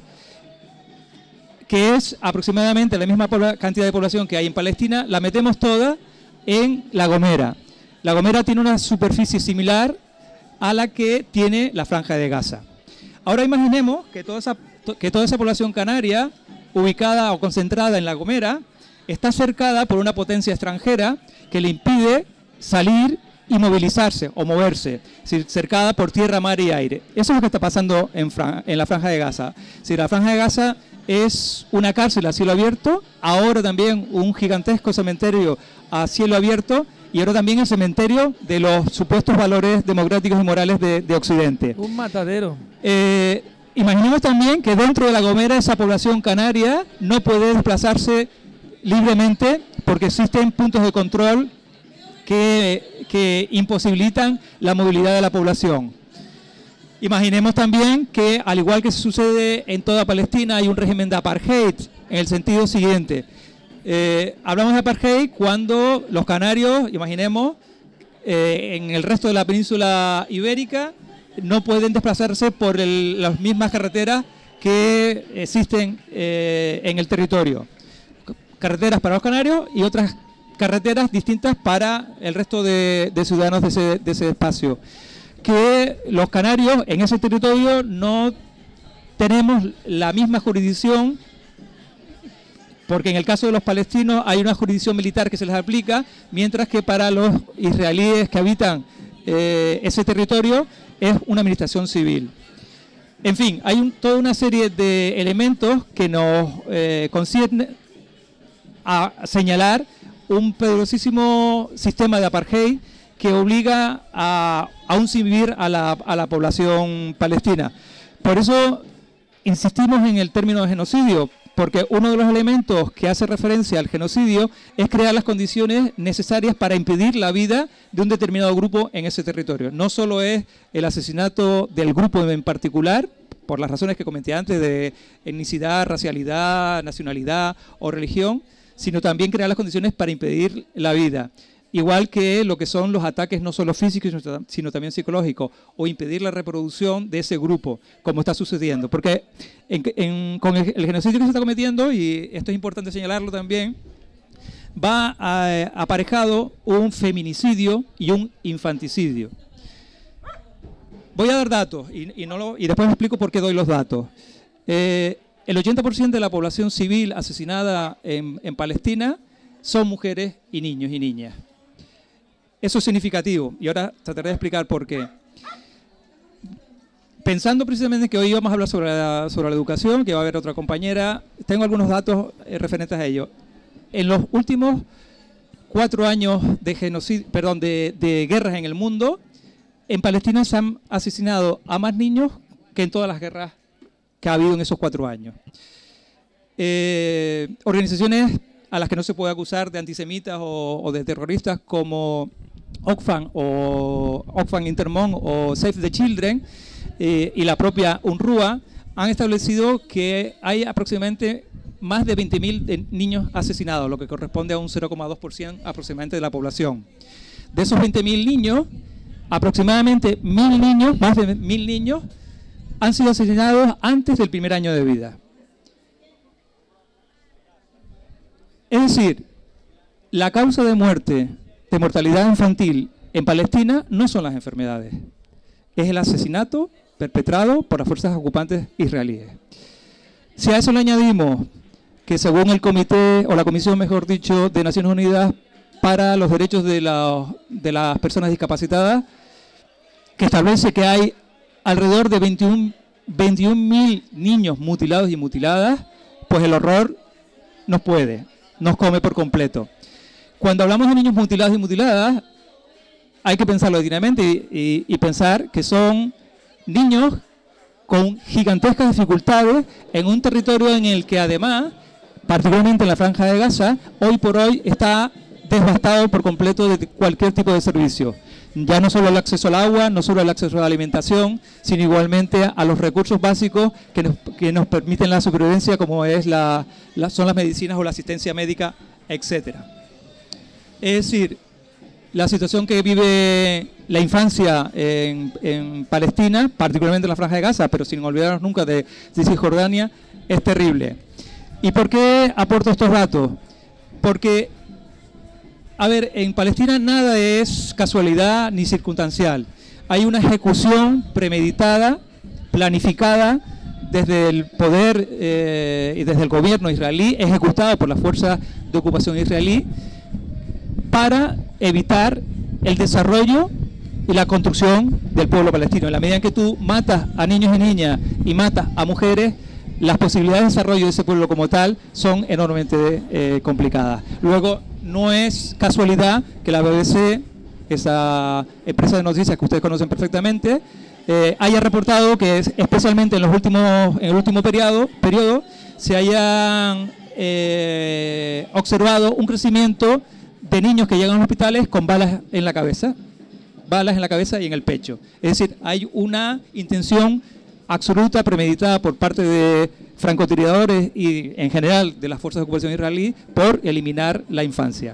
que es aproximadamente la misma cantidad de población que hay en Palestina, la metemos toda en La Gomera. La Gomera tiene una superficie similar a la que tiene la Franja de Gaza. Ahora imaginemos que toda esa población canaria, ubicada o concentrada en La Gomera, está cercada por una potencia extranjera que le impide salir y movilizarse o moverse, es decir, cercada por tierra, mar y aire. Eso es lo que está pasando en la Franja de Gaza. Si la Franja de Gaza es una cárcel a cielo abierto, ahora también un gigantesco cementerio a cielo abierto, y ahora también el cementerio de los supuestos valores democráticos y morales de Occidente. Un matadero. Imaginemos también que dentro de La Gomera esa población canaria no puede desplazarse libremente porque existen puntos de control que imposibilitan la movilidad de la población. Imaginemos también que, al igual que sucede en toda Palestina, hay un régimen de apartheid, en el sentido siguiente. Hablamos de apartheid cuando los canarios, imaginemos, en el resto de la península ibérica, no pueden desplazarse por las mismas carreteras que existen en el territorio. Carreteras para los canarios y otras carreteras distintas para el resto de ciudadanos de ese espacio. Que los canarios en ese territorio no tenemos la misma jurisdicción, porque en el caso de los palestinos hay una jurisdicción militar que se les aplica, mientras que para los israelíes que habitan ese territorio es una administración civil. En fin, hay toda una serie de elementos que nos concierne a señalar un peligrosísimo sistema de apartheid que obliga a aún sin vivir a la población palestina. Por eso insistimos en el término de genocidio, porque uno de los elementos que hace referencia al genocidio es crear las condiciones necesarias para impedir la vida de un determinado grupo en ese territorio. No solo es el asesinato del grupo en particular, por las razones que comenté antes de etnicidad, racialidad, nacionalidad o religión, sino también crear las condiciones para impedir la vida. Igual que lo que son los ataques no solo físicos, sino también psicológicos, o impedir la reproducción de ese grupo, como está sucediendo. Porque con el genocidio que se está cometiendo, y esto es importante señalarlo también, va aparejado un feminicidio y un infanticidio. Voy a dar datos, y después explico por qué doy los datos. El 80% de la población civil asesinada en Palestina son mujeres y niños y niñas. Eso es significativo, y ahora trataré de explicar por qué. Pensando precisamente que hoy vamos a hablar sobre la educación, que va a haber otra compañera, tengo algunos datos referentes a ello. En los últimos 4 años de guerras en el mundo, en Palestina se han asesinado a más niños que en todas las guerras que ha habido en esos 4 años. Organizaciones a las que no se puede acusar de antisemitas o de terroristas como Oxfam Intermón o Save the Children y la propia UNRWA han establecido que hay aproximadamente más de 20.000 niños asesinados, lo que corresponde a un 0,2% aproximadamente de la población. De esos 20.000 niños, aproximadamente 1.000 niños, más de 1.000 niños, han sido asesinados antes del primer año de vida. Es decir, la causa de muerte, de mortalidad infantil en Palestina no son las enfermedades. es el asesinato perpetrado por las fuerzas ocupantes israelíes. Si a eso le añadimos que según el comité, o la comisión mejor dicho, de Naciones Unidas para los derechos de las personas discapacitadas, que establece que hay alrededor de 21.000 niños mutilados y mutiladas, pues el horror nos come por completo. Cuando hablamos de niños mutilados y mutiladas, hay que pensarlo dignamente y pensar que son niños con gigantescas dificultades en un territorio en el que además, particularmente en la Franja de Gaza, hoy por hoy está devastado por completo de cualquier tipo de servicio. Ya no solo el acceso al agua, no solo el acceso a la alimentación, sino igualmente a los recursos básicos que nos permiten la supervivencia, como es son las medicinas o la asistencia médica, etcétera. Es decir, la situación que vive la infancia en Palestina, particularmente en la Franja de Gaza, pero sin olvidarnos nunca de Cisjordania, es terrible. ¿Y por qué aporto estos datos? Porque, a ver, en Palestina nada es casualidad ni circunstancial. Hay una ejecución premeditada, planificada, desde el poder y desde el gobierno israelí, ejecutada por las fuerzas de ocupación israelí, para evitar el desarrollo y la construcción del pueblo palestino. En la medida en que tú matas a niños y niñas y matas a mujeres, las posibilidades de desarrollo de ese pueblo como tal son enormemente complicadas. Luego, no es casualidad que la BBC, esa empresa de noticias que ustedes conocen perfectamente, haya reportado que especialmente en el último periodo se hayan observado un crecimiento de niños que llegan a los hospitales con balas en la cabeza y en el pecho. Es decir, hay una intención absoluta, premeditada por parte de francotiradores y en general de las fuerzas de ocupación israelí por eliminar la infancia.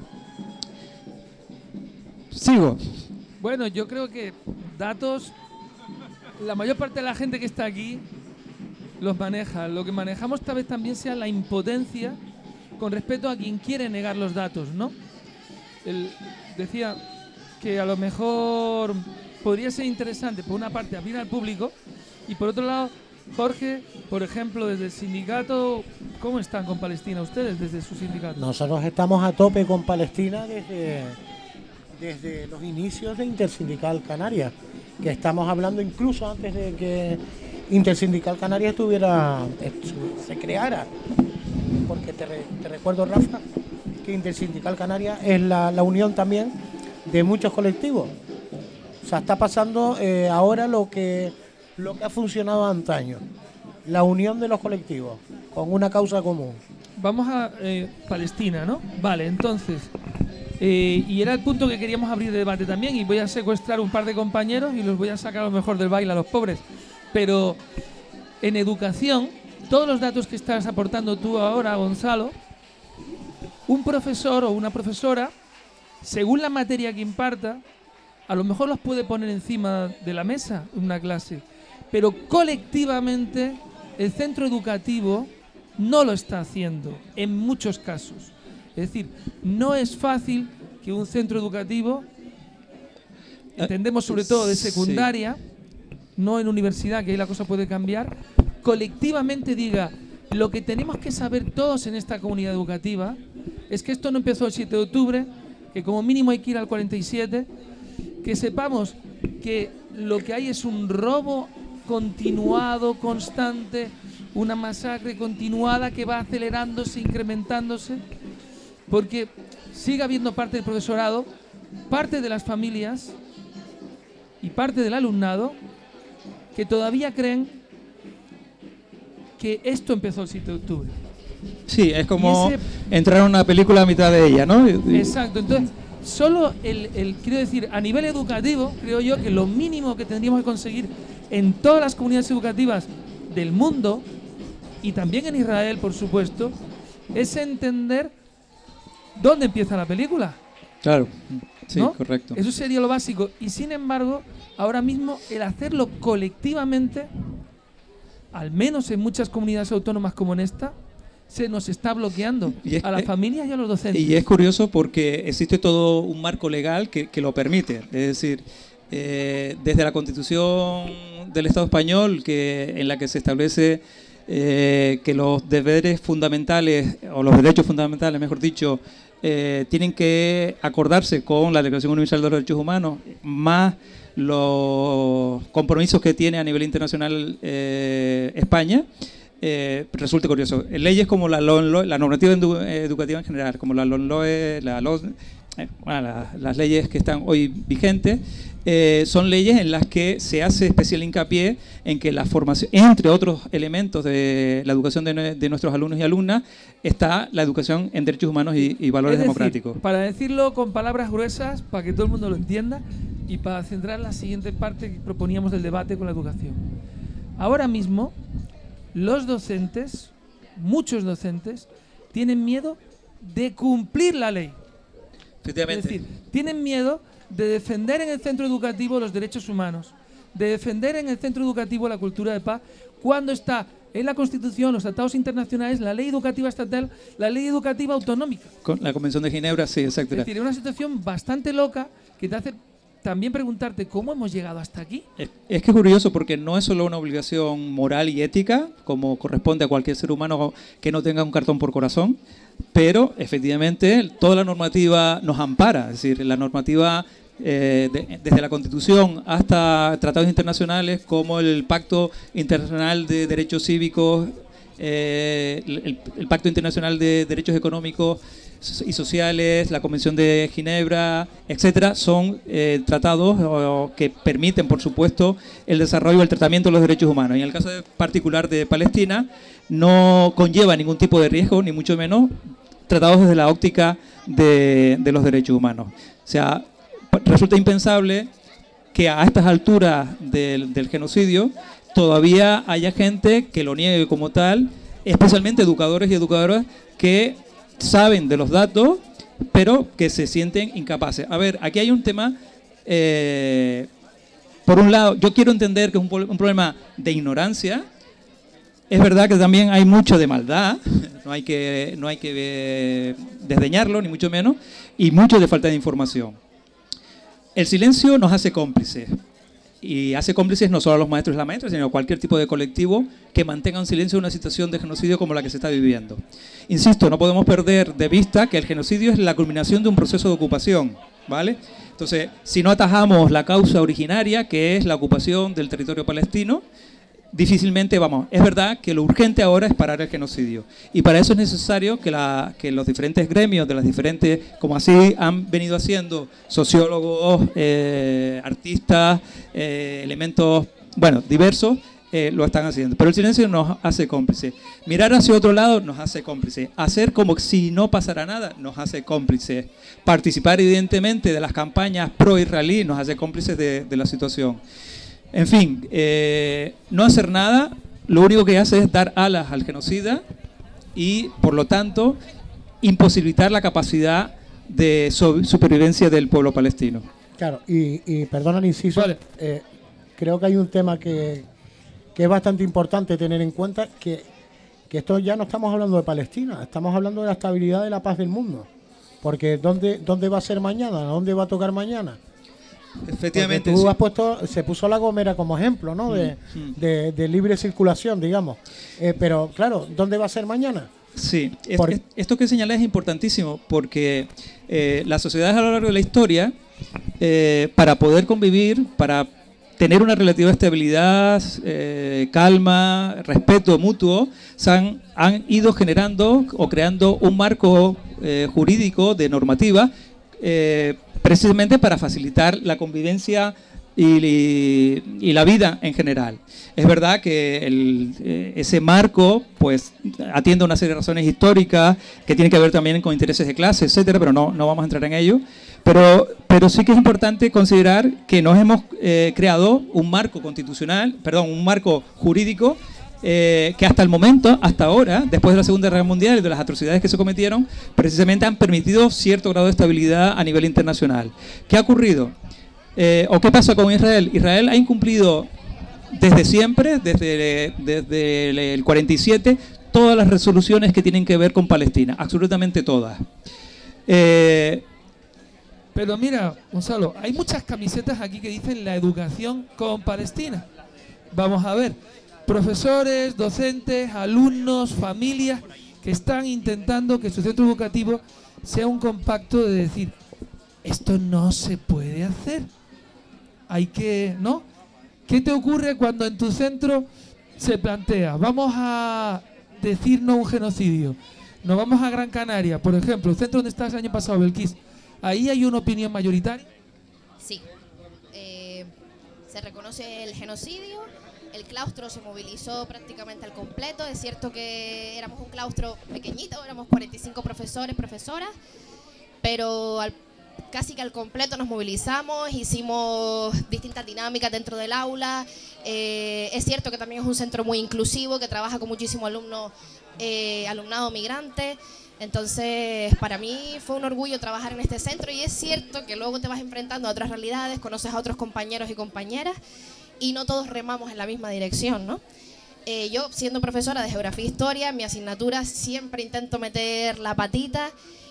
Sigo. Bueno, yo creo que datos, la mayor parte de la gente que está aquí los maneja. Lo que manejamos tal vez también sea la impotencia con respecto a quien quiere negar los datos, ¿no? Decía que a lo mejor podría ser interesante, por una parte, abrir al público y por otro lado, Jorge, por ejemplo, desde el sindicato, ¿cómo están con Palestina ustedes desde su sindicato? Nosotros estamos a tope con Palestina desde los inicios de Intersindical Canarias, que estamos hablando incluso antes de que Intersindical Canarias se creara, porque te recuerdo, Rafa, que Intersindical Canarias es la unión también de muchos colectivos. O sea, está pasando ahora lo que ha funcionado antaño, la unión de los colectivos con una causa común. Vamos a Palestina, ¿no? Vale, entonces, y era el punto que queríamos abrir de debate también, y voy a secuestrar un par de compañeros y los voy a sacar a lo mejor del baile a los pobres. Pero en educación, todos los datos que estás aportando tú ahora, Gonzalo, un profesor o una profesora, según la materia que imparta, a lo mejor los puede poner encima de la mesa en una clase, pero colectivamente el centro educativo no lo está haciendo en muchos casos. Es decir, no es fácil que un centro educativo, entendemos sobre todo de secundaria, no en universidad, que ahí la cosa puede cambiar, colectivamente diga: lo que tenemos que saber todos en esta comunidad educativa es que esto no empezó el 7 de octubre, que como mínimo hay que ir al 47, que sepamos que lo que hay es un robo continuado, constante, una masacre continuada que va acelerándose, incrementándose, porque sigue habiendo parte del profesorado, parte de las familias y parte del alumnado que todavía creen que esto empezó el 7 de octubre. Sí, es como entrar a una película a mitad de ella, ¿no? Exacto, entonces solo quiero decir, a nivel educativo, creo yo que lo mínimo que tendríamos que conseguir en todas las comunidades educativas del mundo, y también en Israel, por supuesto, es entender dónde empieza la película. Claro, sí, ¿no? correcto. Eso sería lo básico. Y sin embargo, ahora mismo el hacerlo colectivamente, al menos en muchas comunidades autónomas como en esta, se nos está bloqueando a las familias y a los docentes. Y es curioso porque existe todo un marco legal que lo permite. Es decir, desde la Constitución del Estado español, en la que se establece que los deberes fundamentales, o los derechos fundamentales, mejor dicho, tienen que acordarse con la Declaración Universal de los Derechos Humanos, más los compromisos que tiene a nivel internacional España. Resulta curioso. Leyes como la normativa educativa en general, como la LOMLOE, las leyes que están hoy vigentes, son leyes en las que se hace especial hincapié en que la formación, entre otros elementos de la educación de nuestros alumnos y alumnas, está la educación en derechos humanos y valores democráticos. Para decirlo con palabras gruesas, para que todo el mundo lo entienda y para centrar la siguiente parte que proponíamos del debate con la educación. Ahora mismo, los docentes, muchos docentes, tienen miedo de cumplir la ley. Efectivamente. Es decir, tienen miedo de defender en el centro educativo los derechos humanos, de defender en el centro educativo la cultura de paz, cuando está en la Constitución, los tratados internacionales, la ley educativa estatal, la ley educativa autonómica. Con la Convención de Ginebra, sí, exacto. Es decir, es una situación bastante loca que te hace también preguntarte cómo hemos llegado hasta aquí. Es que es curioso porque no es solo una obligación moral y ética, como corresponde a cualquier ser humano que no tenga un cartón por corazón, pero efectivamente toda la normativa nos ampara, es decir, la normativa desde la Constitución hasta tratados internacionales como el Pacto Internacional de Derechos Cívicos, el Pacto Internacional de Derechos Económicos y Sociales, la Convención de Ginebra, etcétera, son tratados que permiten, por supuesto, el desarrollo y el tratamiento de los derechos humanos. Y en el caso particular de Palestina, no conlleva ningún tipo de riesgo, ni mucho menos, tratados desde la óptica de los derechos humanos. O sea, resulta impensable que a estas alturas del genocidio todavía haya gente que lo niegue como tal, especialmente educadores y educadoras que saben de los datos, pero que se sienten incapaces. A ver, aquí hay un tema, por un lado, yo quiero entender que es un problema de ignorancia. Es verdad que también hay mucho de maldad, no hay que desdeñarlo, ni mucho menos, y mucho de falta de información. El silencio nos hace cómplices, y hace cómplices no solo a los maestros y las maestras, sino a cualquier tipo de colectivo que mantenga en silencio una situación de genocidio como la que se está viviendo. Insisto, no podemos perder de vista que el genocidio es la culminación de un proceso de ocupación, ¿vale? Entonces, si no atajamos la causa originaria, que es la ocupación del territorio palestino, difícilmente vamos. Es verdad que lo urgente ahora es parar el genocidio, y para eso es necesario que los diferentes gremios de las diferentes, como así han venido haciendo sociólogos, artistas, elementos, bueno, diversos, lo están haciendo. Pero el silencio nos hace cómplices. Mirar hacia otro lado nos hace cómplices. Hacer como si no pasara nada nos hace cómplices. Participar evidentemente de las campañas pro-israelí nos hace cómplices de la situación. En fin, no hacer nada, lo único que hace es dar alas al genocida y, por lo tanto, imposibilitar la capacidad de supervivencia del pueblo palestino. Claro, y perdona el inciso, vale. Creo que hay un tema que es bastante importante tener en cuenta, que esto ya no estamos hablando de Palestina, estamos hablando de la estabilidad y la paz del mundo. Porque ¿dónde va a ser mañana? ¿Dónde va a tocar mañana? Efectivamente. Porque tú se puso La Gomera como ejemplo, ¿no? De libre circulación, digamos. Pero claro, ¿dónde va a ser mañana? Sí, esto que señalas es importantísimo porque las sociedades a lo largo de la historia, para poder convivir, para tener una relativa estabilidad, calma, respeto mutuo, han ido generando o creando un marco jurídico de normativa precisamente para facilitar la convivencia y la vida en general. Es verdad que ese marco pues atiende a una serie de razones históricas que tienen que ver también con intereses de clase, etcétera, pero no vamos a entrar en ello. Pero sí que es importante considerar que nos hemos creado un marco un marco jurídico que hasta el momento, hasta ahora, después de la Segunda Guerra Mundial y de las atrocidades que se cometieron, precisamente han permitido cierto grado de estabilidad a nivel internacional. ¿Qué ha ocurrido? ¿O qué pasa con Israel? Israel ha incumplido desde siempre, desde el 47, todas las resoluciones que tienen que ver con Palestina, absolutamente todas. Pero mira, Gonzalo, hay muchas camisetas aquí que dicen la educación con Palestina. Vamos a ver, profesores, docentes, alumnos, familias que están intentando que su centro educativo sea un compacto de decir, esto no se puede hacer. Hay que, ¿no? ¿Qué te ocurre cuando en tu centro se plantea, vamos a decir no a un genocidio? Nos vamos a Gran Canaria, por ejemplo, el centro donde estás el año pasado, Belkis. ¿Ahí hay una opinión mayoritaria? Sí. Se reconoce el genocidio. El claustro se movilizó prácticamente al completo. Es cierto que éramos un claustro pequeñito, éramos 45 profesores, profesoras, pero casi que al completo nos movilizamos, hicimos distintas dinámicas dentro del aula. Es cierto que también es un centro muy inclusivo, que trabaja con muchísimo alumnado migrante. Entonces, para mí fue un orgullo trabajar en este centro, y es cierto que luego te vas enfrentando a otras realidades, conoces a otros compañeros y compañeras, y no todos remamos en la misma dirección, ¿no? Yo, siendo profesora de Geografía e Historia, en mi asignatura siempre intento meter la patita,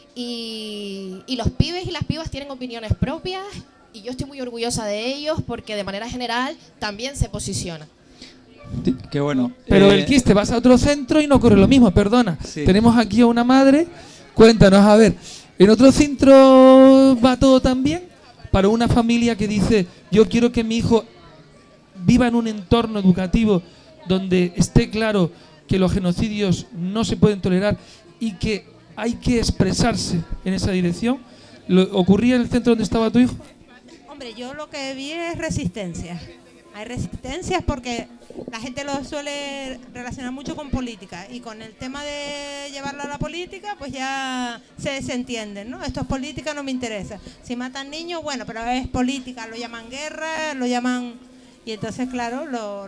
y los pibes y las pibas tienen opiniones propias, y yo estoy muy orgullosa de ellos porque de manera general también se posicionan. Qué bueno. Pero Belkis, te vas a otro centro y no ocurre lo mismo, perdona. Sí. Tenemos aquí a una madre. Cuéntanos, a ver, ¿en otro centro va todo tan bien? Para una familia que dice, yo quiero que mi hijo viva en un entorno educativo donde esté claro que los genocidios no se pueden tolerar y que hay que expresarse en esa dirección. ¿Ocurría en el centro donde estaba tu hijo? Hombre, yo lo que vi es resistencia. Hay resistencias porque la gente lo suele relacionar mucho con política, y con el tema de llevarlo a la política, pues ya se desentienden, ¿no? Esto es política, no me interesa. Si matan niños, bueno, pero es política, lo llaman guerra, lo llaman... Y entonces, claro,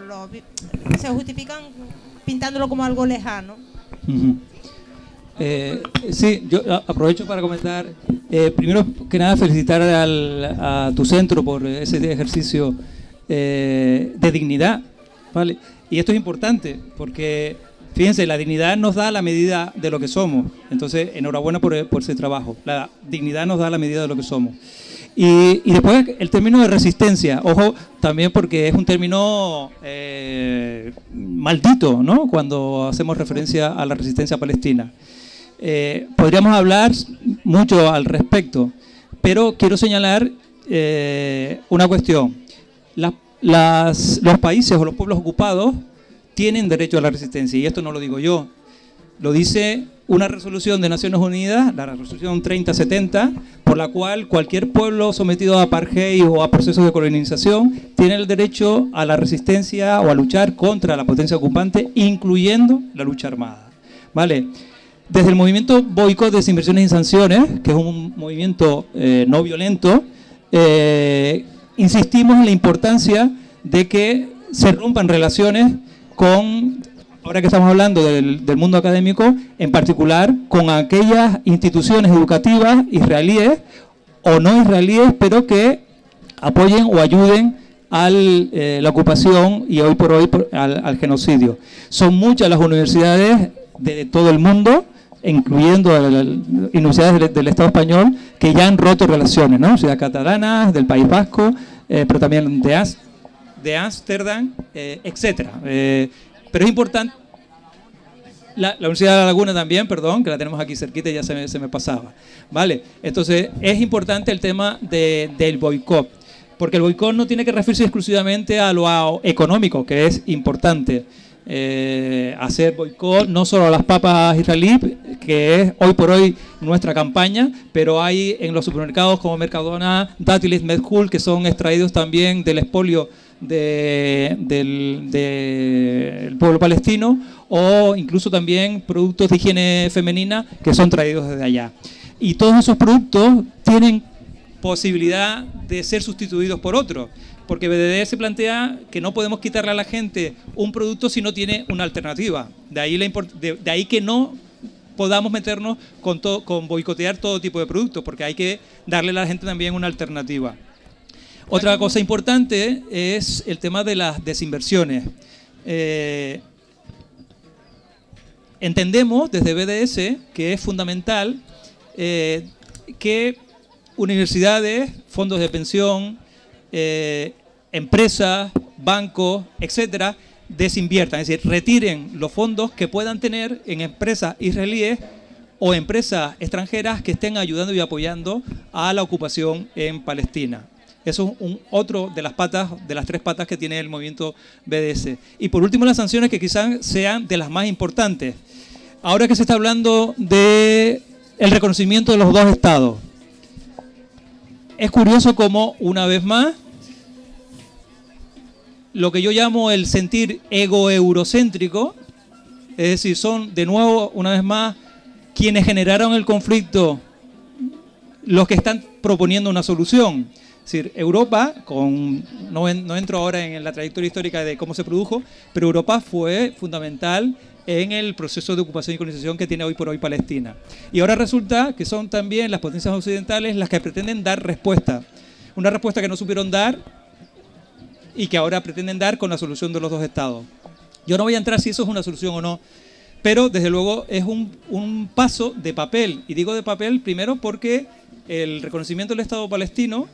se justifican pintándolo como algo lejano. Uh-huh. Sí, yo aprovecho para comentar. Primero que nada, felicitar a tu centro por ese ejercicio de dignidad, ¿vale? Y esto es importante porque, fíjense, la dignidad nos da la medida de lo que somos. Entonces, enhorabuena por ese trabajo. La dignidad nos da la medida de lo que somos. Y después el término de resistencia, ojo, también porque es un término maldito, ¿no? Cuando hacemos referencia a la resistencia palestina. Podríamos hablar mucho al respecto, pero quiero señalar una cuestión. Los países o los pueblos ocupados tienen derecho a la resistencia, y esto no lo digo yo, lo dice una resolución de Naciones Unidas, la resolución 3070, por la cual cualquier pueblo sometido a apartheid o a procesos de colonización tiene el derecho a la resistencia o a luchar contra la potencia ocupante, incluyendo la lucha armada, ¿vale? Desde el movimiento Boicot, Desinversiones y Sanciones, que es un movimiento no violento, insistimos en la importancia de que se rompan relaciones con, ahora que estamos hablando del mundo académico, en particular con aquellas instituciones educativas israelíes o no israelíes, pero que apoyen o ayuden a la ocupación y hoy por hoy al genocidio. Son muchas las universidades de todo el mundo, incluyendo universidades del Estado español, que ya han roto relaciones, ¿no? Ciudad catalana, del País Vasco, pero también de Ámsterdam, etcétera. Pero es importante. La Universidad de La Laguna también, perdón, que la tenemos aquí cerquita y ya se me pasaba. ¿Vale? Entonces, es importante el tema del boicot, porque el boicot no tiene que referirse exclusivamente a lo económico, que es importante. Hacer boicot no solo a las papas israelíes, que es hoy por hoy nuestra campaña, pero hay en los supermercados como Mercadona dátiles Medjool, que son extraídos también del expolio del pueblo palestino, o incluso también productos de higiene femenina que son traídos desde allá. Y todos esos productos tienen posibilidad de ser sustituidos por otros, porque BDD se plantea que no podemos quitarle a la gente un producto si no tiene una alternativa. De ahí que no podamos meternos con boicotear todo tipo de productos, porque hay que darle a la gente también una alternativa. Otra cosa importante es el tema de las desinversiones. Entendemos desde BDS que es fundamental que universidades, fondos de pensión, empresas, bancos, etcétera, desinviertan, es decir, retiren los fondos que puedan tener en empresas israelíes o empresas extranjeras que estén ayudando y apoyando a la ocupación en Palestina. Eso es otro de las tres patas que tiene el movimiento BDS. Y por último, las sanciones, que quizás sean de las más importantes. Ahora que se está hablando de el reconocimiento de los dos estados, es curioso cómo, una vez más, lo que yo llamo el sentir ego-eurocéntrico, es decir, son de nuevo, una vez más, quienes generaron el conflicto los que están proponiendo una solución. Es decir, Europa, no entro ahora en la trayectoria histórica de cómo se produjo, pero Europa fue fundamental en el proceso de ocupación y colonización que tiene hoy por hoy Palestina. Y ahora resulta que son también las potencias occidentales las que pretenden dar respuesta. Una respuesta que no supieron dar y que ahora pretenden dar con la solución de los dos estados. Yo no voy a entrar si eso es una solución o no, pero desde luego es un paso de papel. Y digo de papel primero porque el reconocimiento del Estado palestino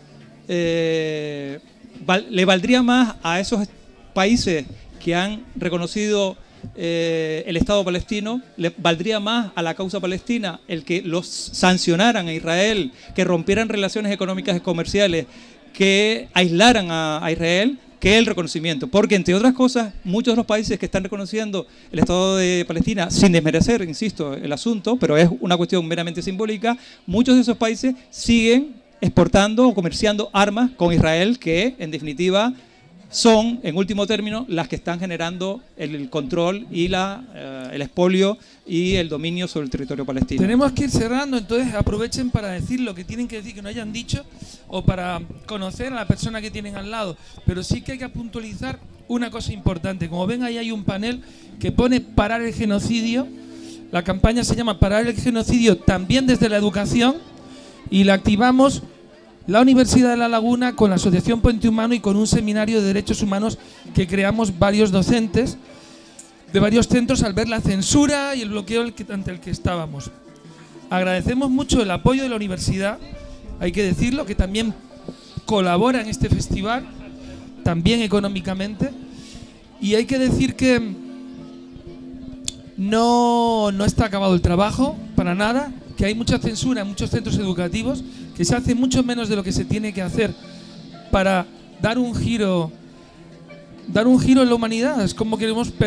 le valdría más a esos países que han reconocido el Estado palestino, le valdría más a la causa palestina el que los sancionaran a Israel, que rompieran relaciones económicas y comerciales, que aislaran a Israel, que el reconocimiento. Porque, entre otras cosas, muchos de los países que están reconociendo el Estado de Palestina, sin desmerecer, insisto, el asunto, pero es una cuestión meramente simbólica, muchos de esos países siguen exportando o comerciando armas con Israel, que, en definitiva, son, en último término, las que están generando el control y el expolio y el dominio sobre el territorio palestino. Tenemos que ir cerrando, entonces aprovechen para decir lo que tienen que decir que no hayan dicho o para conocer a la persona que tienen al lado. Pero sí que hay que puntualizar una cosa importante. Como ven, ahí hay un panel que pone parar el genocidio. La campaña se llama Parar el genocidio también desde la educación y la activamos la Universidad de La Laguna con la Asociación Puente Humano y con un seminario de derechos humanos que creamos varios docentes de varios centros al ver la censura y el bloqueo ante el que estábamos. Agradecemos mucho el apoyo de la universidad, hay que decirlo, que también colabora en este festival, también económicamente, y hay que decir que no está acabado el trabajo, para nada, que hay mucha censura en muchos centros educativos, que se hace mucho menos de lo que se tiene que hacer para dar un giro en la humanidad. Es como que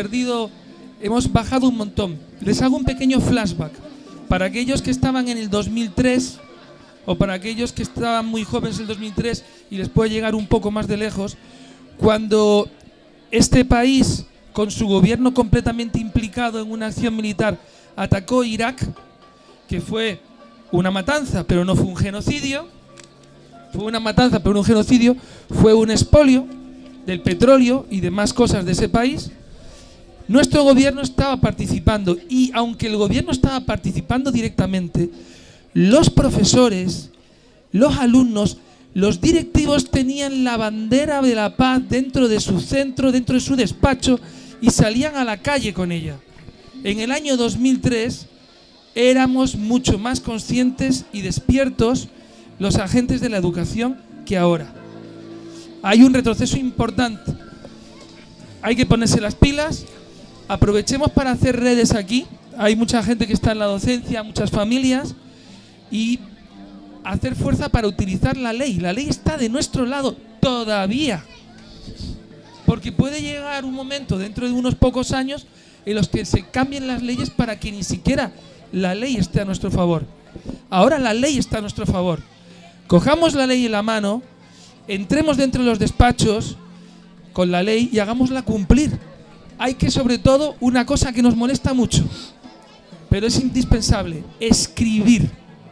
hemos bajado un montón. Les hago un pequeño flashback para aquellos que estaban en el 2003 o para aquellos que estaban muy jóvenes en el 2003 y les puede llegar un poco más de lejos, cuando este país, con su gobierno completamente implicado en una acción militar, atacó Irak, que fue una matanza, pero no fue un genocidio. Fue una matanza, pero no un genocidio. Fue un expolio del petróleo y demás cosas de ese país. Nuestro gobierno estaba participando y aunque el gobierno estaba participando directamente, los profesores, los alumnos, los directivos tenían la bandera de la paz dentro de su centro, dentro de su despacho y salían a la calle con ella. En el año 2003 éramos mucho más conscientes y despiertos los agentes de la educación que ahora. Hay un retroceso importante. Hay que ponerse las pilas. Aprovechemos para hacer redes aquí. Hay mucha gente que está en la docencia, muchas familias. Y hacer fuerza para utilizar la ley. La ley está de nuestro lado todavía. Porque puede llegar un momento dentro de unos pocos años en los que se cambien las leyes para que ni siquiera la ley esté a nuestro favor. Ahora la ley está a nuestro favor. Cojamos la ley en la mano, entremos dentro de los despachos con la ley y hagámosla cumplir. Hay que, sobre todo, una cosa que nos molesta mucho, pero es indispensable: escribir.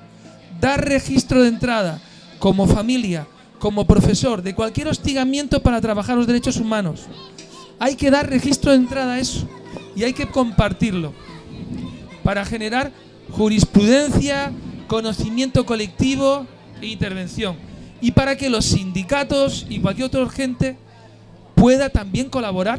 Dar registro de entrada, como familia, como profesor, de cualquier hostigamiento para trabajar los derechos humanos. Hay que dar registro de entrada a eso y hay que compartirlo para generar jurisprudencia, conocimiento colectivo e intervención. Y para que los sindicatos y cualquier otra gente pueda también colaborar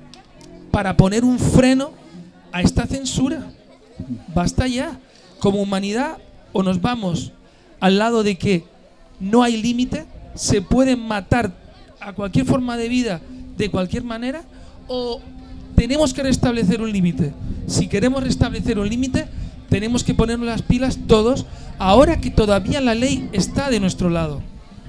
para poner un freno a esta censura. Basta ya. Como humanidad, o nos vamos al lado de que no hay límite, se pueden matar a cualquier forma de vida de cualquier manera, o tenemos que restablecer un límite. Si queremos restablecer un límite, tenemos que ponernos las pilas todos, ahora que todavía la ley está de nuestro lado.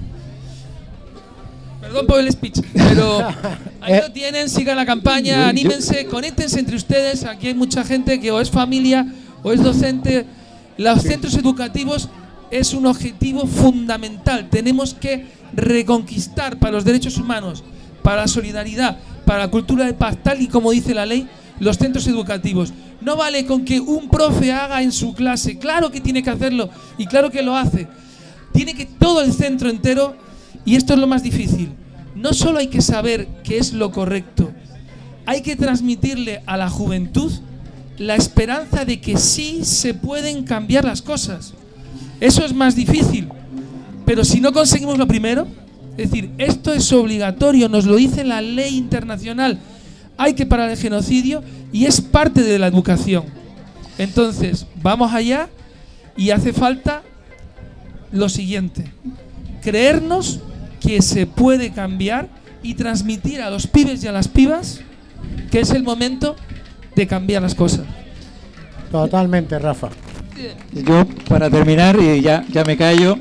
Perdón por el speech, pero ahí lo tienen, sigan la campaña, anímense, conéctense entre ustedes. Aquí hay mucha gente que o es familia o es docente. Los centros educativos es un objetivo fundamental. Tenemos que reconquistar para los derechos humanos, para la solidaridad, para la cultura de paz, tal y como dice la ley, los centros educativos. No vale con que un profe haga en su clase, claro que tiene que hacerlo y claro que lo hace. Tiene que todo el centro entero, y esto es lo más difícil. No solo hay que saber qué es lo correcto, hay que transmitirle a la juventud la esperanza de que sí se pueden cambiar las cosas. Eso es más difícil, pero si no conseguimos lo primero, es decir, esto es obligatorio, nos lo dice la ley internacional, hay que parar el genocidio y es parte de la educación. Entonces, vamos allá y hace falta lo siguiente: creernos que se puede cambiar y transmitir a los pibes y a las pibas que es el momento de cambiar las cosas. Totalmente, Rafa. Yo, para terminar, y ya me callo,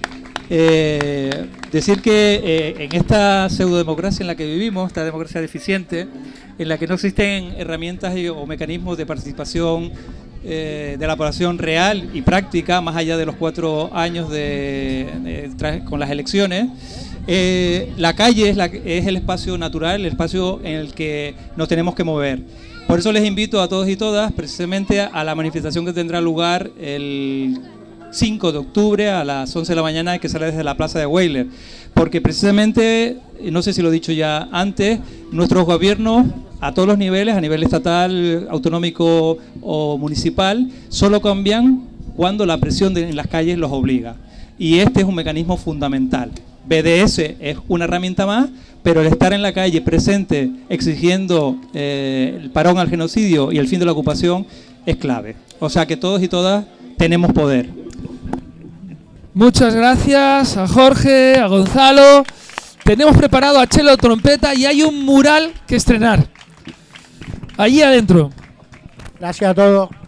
decir que en esta pseudodemocracia en la que vivimos, esta democracia deficiente, en la que no existen herramientas o mecanismos de participación de la población real y práctica, más allá de los 4 años con las elecciones, la calle es el espacio natural, el espacio en el que nos tenemos que mover. Por eso les invito a todos y todas precisamente a la manifestación que tendrá lugar el 5 de octubre a las 11 de la mañana, que sale desde la plaza de Weiler, porque precisamente, no sé si lo he dicho ya antes, nuestros gobiernos a todos los niveles, a nivel estatal, autonómico o municipal, solo cambian cuando la presión en las calles los obliga, y este es un mecanismo fundamental. BDS es una herramienta más, pero el estar en la calle presente exigiendo el parón al genocidio y el fin de la ocupación es clave. O sea que todos y todas tenemos poder. Muchas gracias a Jorge, a Gonzalo. Tenemos preparado a Chelo trompeta y hay un mural que estrenar allí adentro. Gracias a todos.